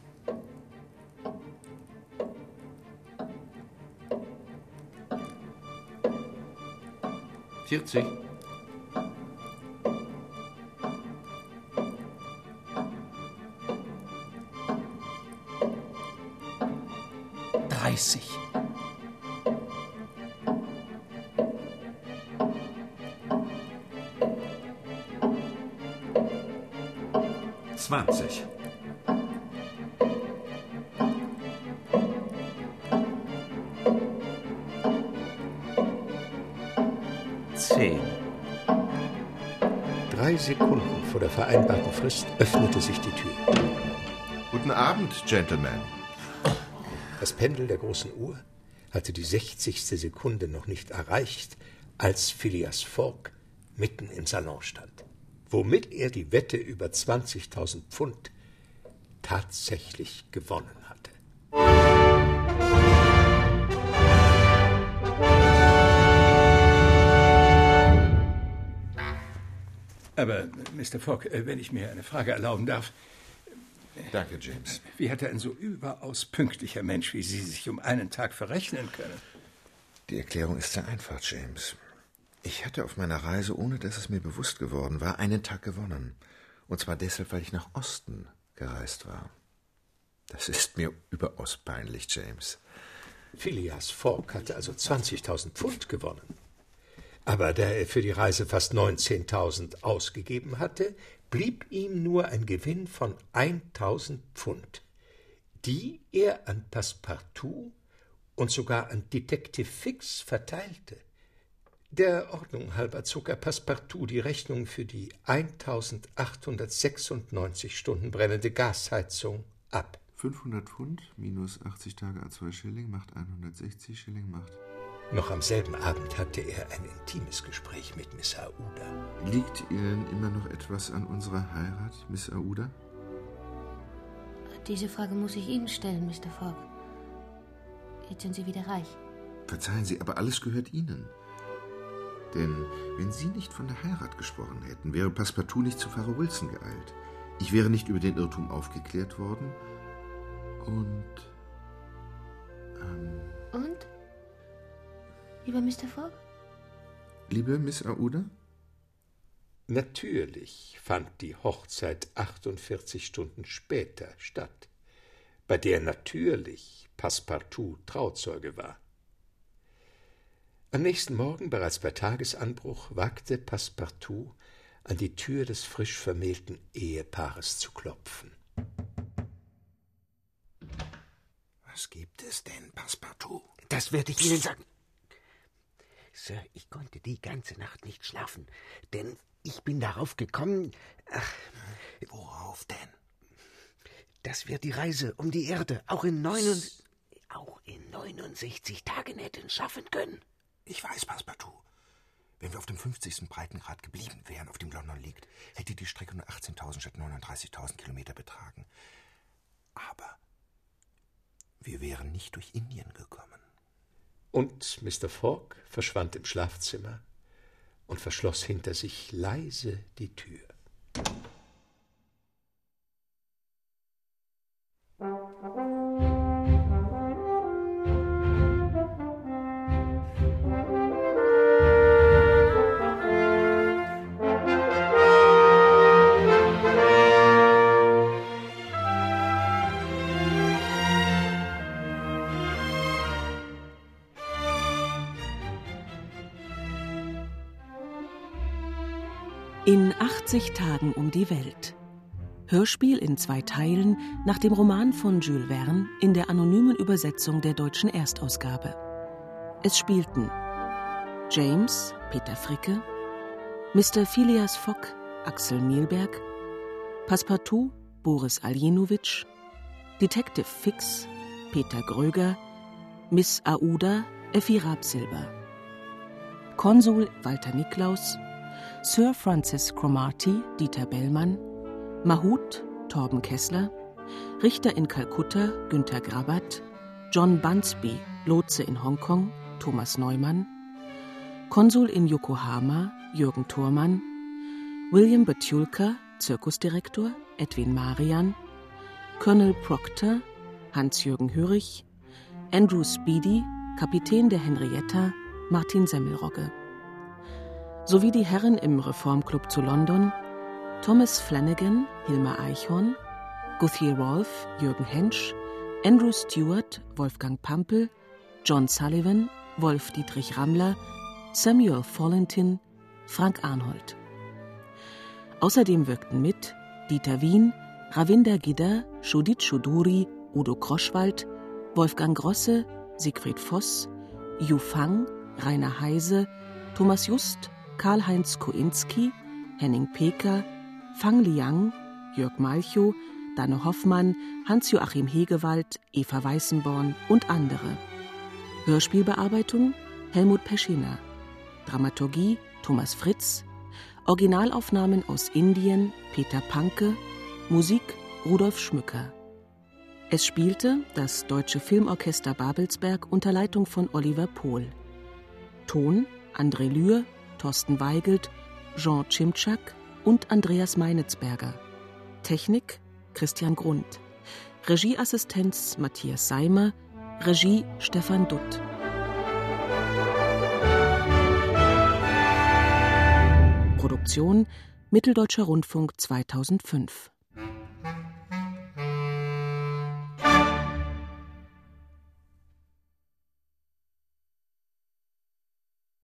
»40. »30. »20. 10. 3 Sekunden vor der vereinbarten Frist öffnete sich die Tür. Guten Abend, Gentlemen. Das Pendel der großen Uhr hatte die 60. Sekunde noch nicht erreicht, als Phileas Fogg mitten im Salon stand, womit er die Wette über 20.000 Pfund tatsächlich gewonnen hatte. Aber, Mr. Fogg, wenn ich mir eine Frage erlauben darf. Danke, James. Wie hätte ein so überaus pünktlicher Mensch wie Sie sich um einen Tag verrechnen können? Die Erklärung ist sehr einfach, James. Ich hatte auf meiner Reise, ohne dass es mir bewusst geworden war, einen Tag gewonnen. Und zwar deshalb, weil ich nach Osten gereist war. Das ist mir überaus peinlich, James. Phileas Fogg hatte also 20.000 Pfund gewonnen. Aber da er für die Reise fast 19.000 ausgegeben hatte, blieb ihm nur ein Gewinn von 1.000 Pfund, die er an Passepartout und sogar an Detective Fix verteilte. Der Ordnung halber zog er Passepartout die Rechnung für die 1.896 Stunden brennende Gasheizung ab. 500 Pfund minus 80 Tage A2 Schilling macht 160 Schilling macht... Noch am selben Abend hatte er ein intimes Gespräch mit Miss Aouda. Liegt Ihnen immer noch etwas an unserer Heirat, Miss Aouda? Diese Frage muss ich Ihnen stellen, Mr. Fogg. Jetzt sind Sie wieder reich. Verzeihen Sie, aber alles gehört Ihnen. Denn wenn Sie nicht von der Heirat gesprochen hätten, wäre Passepartout nicht zu Pfarrer Wilson geeilt. Ich wäre nicht über den Irrtum aufgeklärt worden. Und? Lieber Mr. Fogg? Liebe Miss Aouda? Natürlich fand die Hochzeit 48 Stunden später statt, bei der natürlich Passepartout Trauzeuge war. Am nächsten Morgen, bereits bei Tagesanbruch, wagte Passepartout, an die Tür des frisch vermählten Ehepaares zu klopfen. Was gibt es denn, Passepartout? Das werde ich Ihnen sagen. Sir, ich konnte die ganze Nacht nicht schlafen, denn ich bin darauf gekommen... Worauf denn? Dass wir die Reise um die Erde auch in 69 Tagen hätten schaffen können. Ich weiß, Passepartout. Wenn wir auf dem 50. Breitengrad geblieben wären, auf dem London liegt, hätte die Strecke nur 18.000 statt 39.000 Kilometer betragen. Aber wir wären nicht durch Indien gekommen. Und Mr. Fogg verschwand im Schlafzimmer und verschloss hinter sich leise die Tür. In 80 Tagen um die Welt. Hörspiel in 2 Teilen nach dem Roman von Jules Verne in der anonymen Übersetzung der deutschen Erstausgabe. Es spielten James, Peter Fricke, Mr. Phileas Fogg, Axel Mielberg, Passepartout, Boris Aljenovic, Detective Fix, Peter Gröger, Miss Aouda, Effi Rabsilber, Konsul Walter Niklaus, Sir Francis Cromarty, Dieter Bellmann, Mahut, Torben Kessler, Richter in Kalkutta, Günter Grabat, John Bunsby, Lotse in Hongkong, Thomas Neumann, Konsul in Yokohama, Jürgen Thormann, William Betulka, Zirkusdirektor, Edwin Marian, Colonel Proctor, Hans-Jürgen Hürrich, Andrew Speedy, Kapitän der Henrietta, Martin Semmelrogge. Sowie die Herren im Reformclub zu London, Thomas Flanagan, Hilmar Eichhorn, Guthrie Rolfe, Jürgen Hensch, Andrew Stewart, Wolfgang Pampel, John Sullivan, Wolf Dietrich Rammler, Samuel Fallentin, Frank Arnhold. Außerdem wirkten mit Dieter Wien, Ravinder Gitter, Judith Choudhury, Udo Kroschwald, Wolfgang Grosse, Siegfried Voss, Yu Fang, Rainer Heise, Thomas Just, Karl-Heinz Koinski, Henning Peker, Fang Liang, Jörg Malchow, Danne Hoffmann, Hans-Joachim Hegewald, Eva Weißenborn und andere. Hörspielbearbeitung Helmut Peschiner. Dramaturgie Thomas Fritz. Originalaufnahmen aus Indien Peter Panke. Musik Rudolf Schmücker. Es spielte das Deutsche Filmorchester Babelsberg unter Leitung von Oliver Pohl. Ton André Lühr, Thorsten Weigelt, Jean Cimczak und Andreas Meinitzberger. Technik Christian Grund. Regieassistenz Matthias Seimer. Regie Stefan Dutt. Produktion Mitteldeutscher Rundfunk 2005.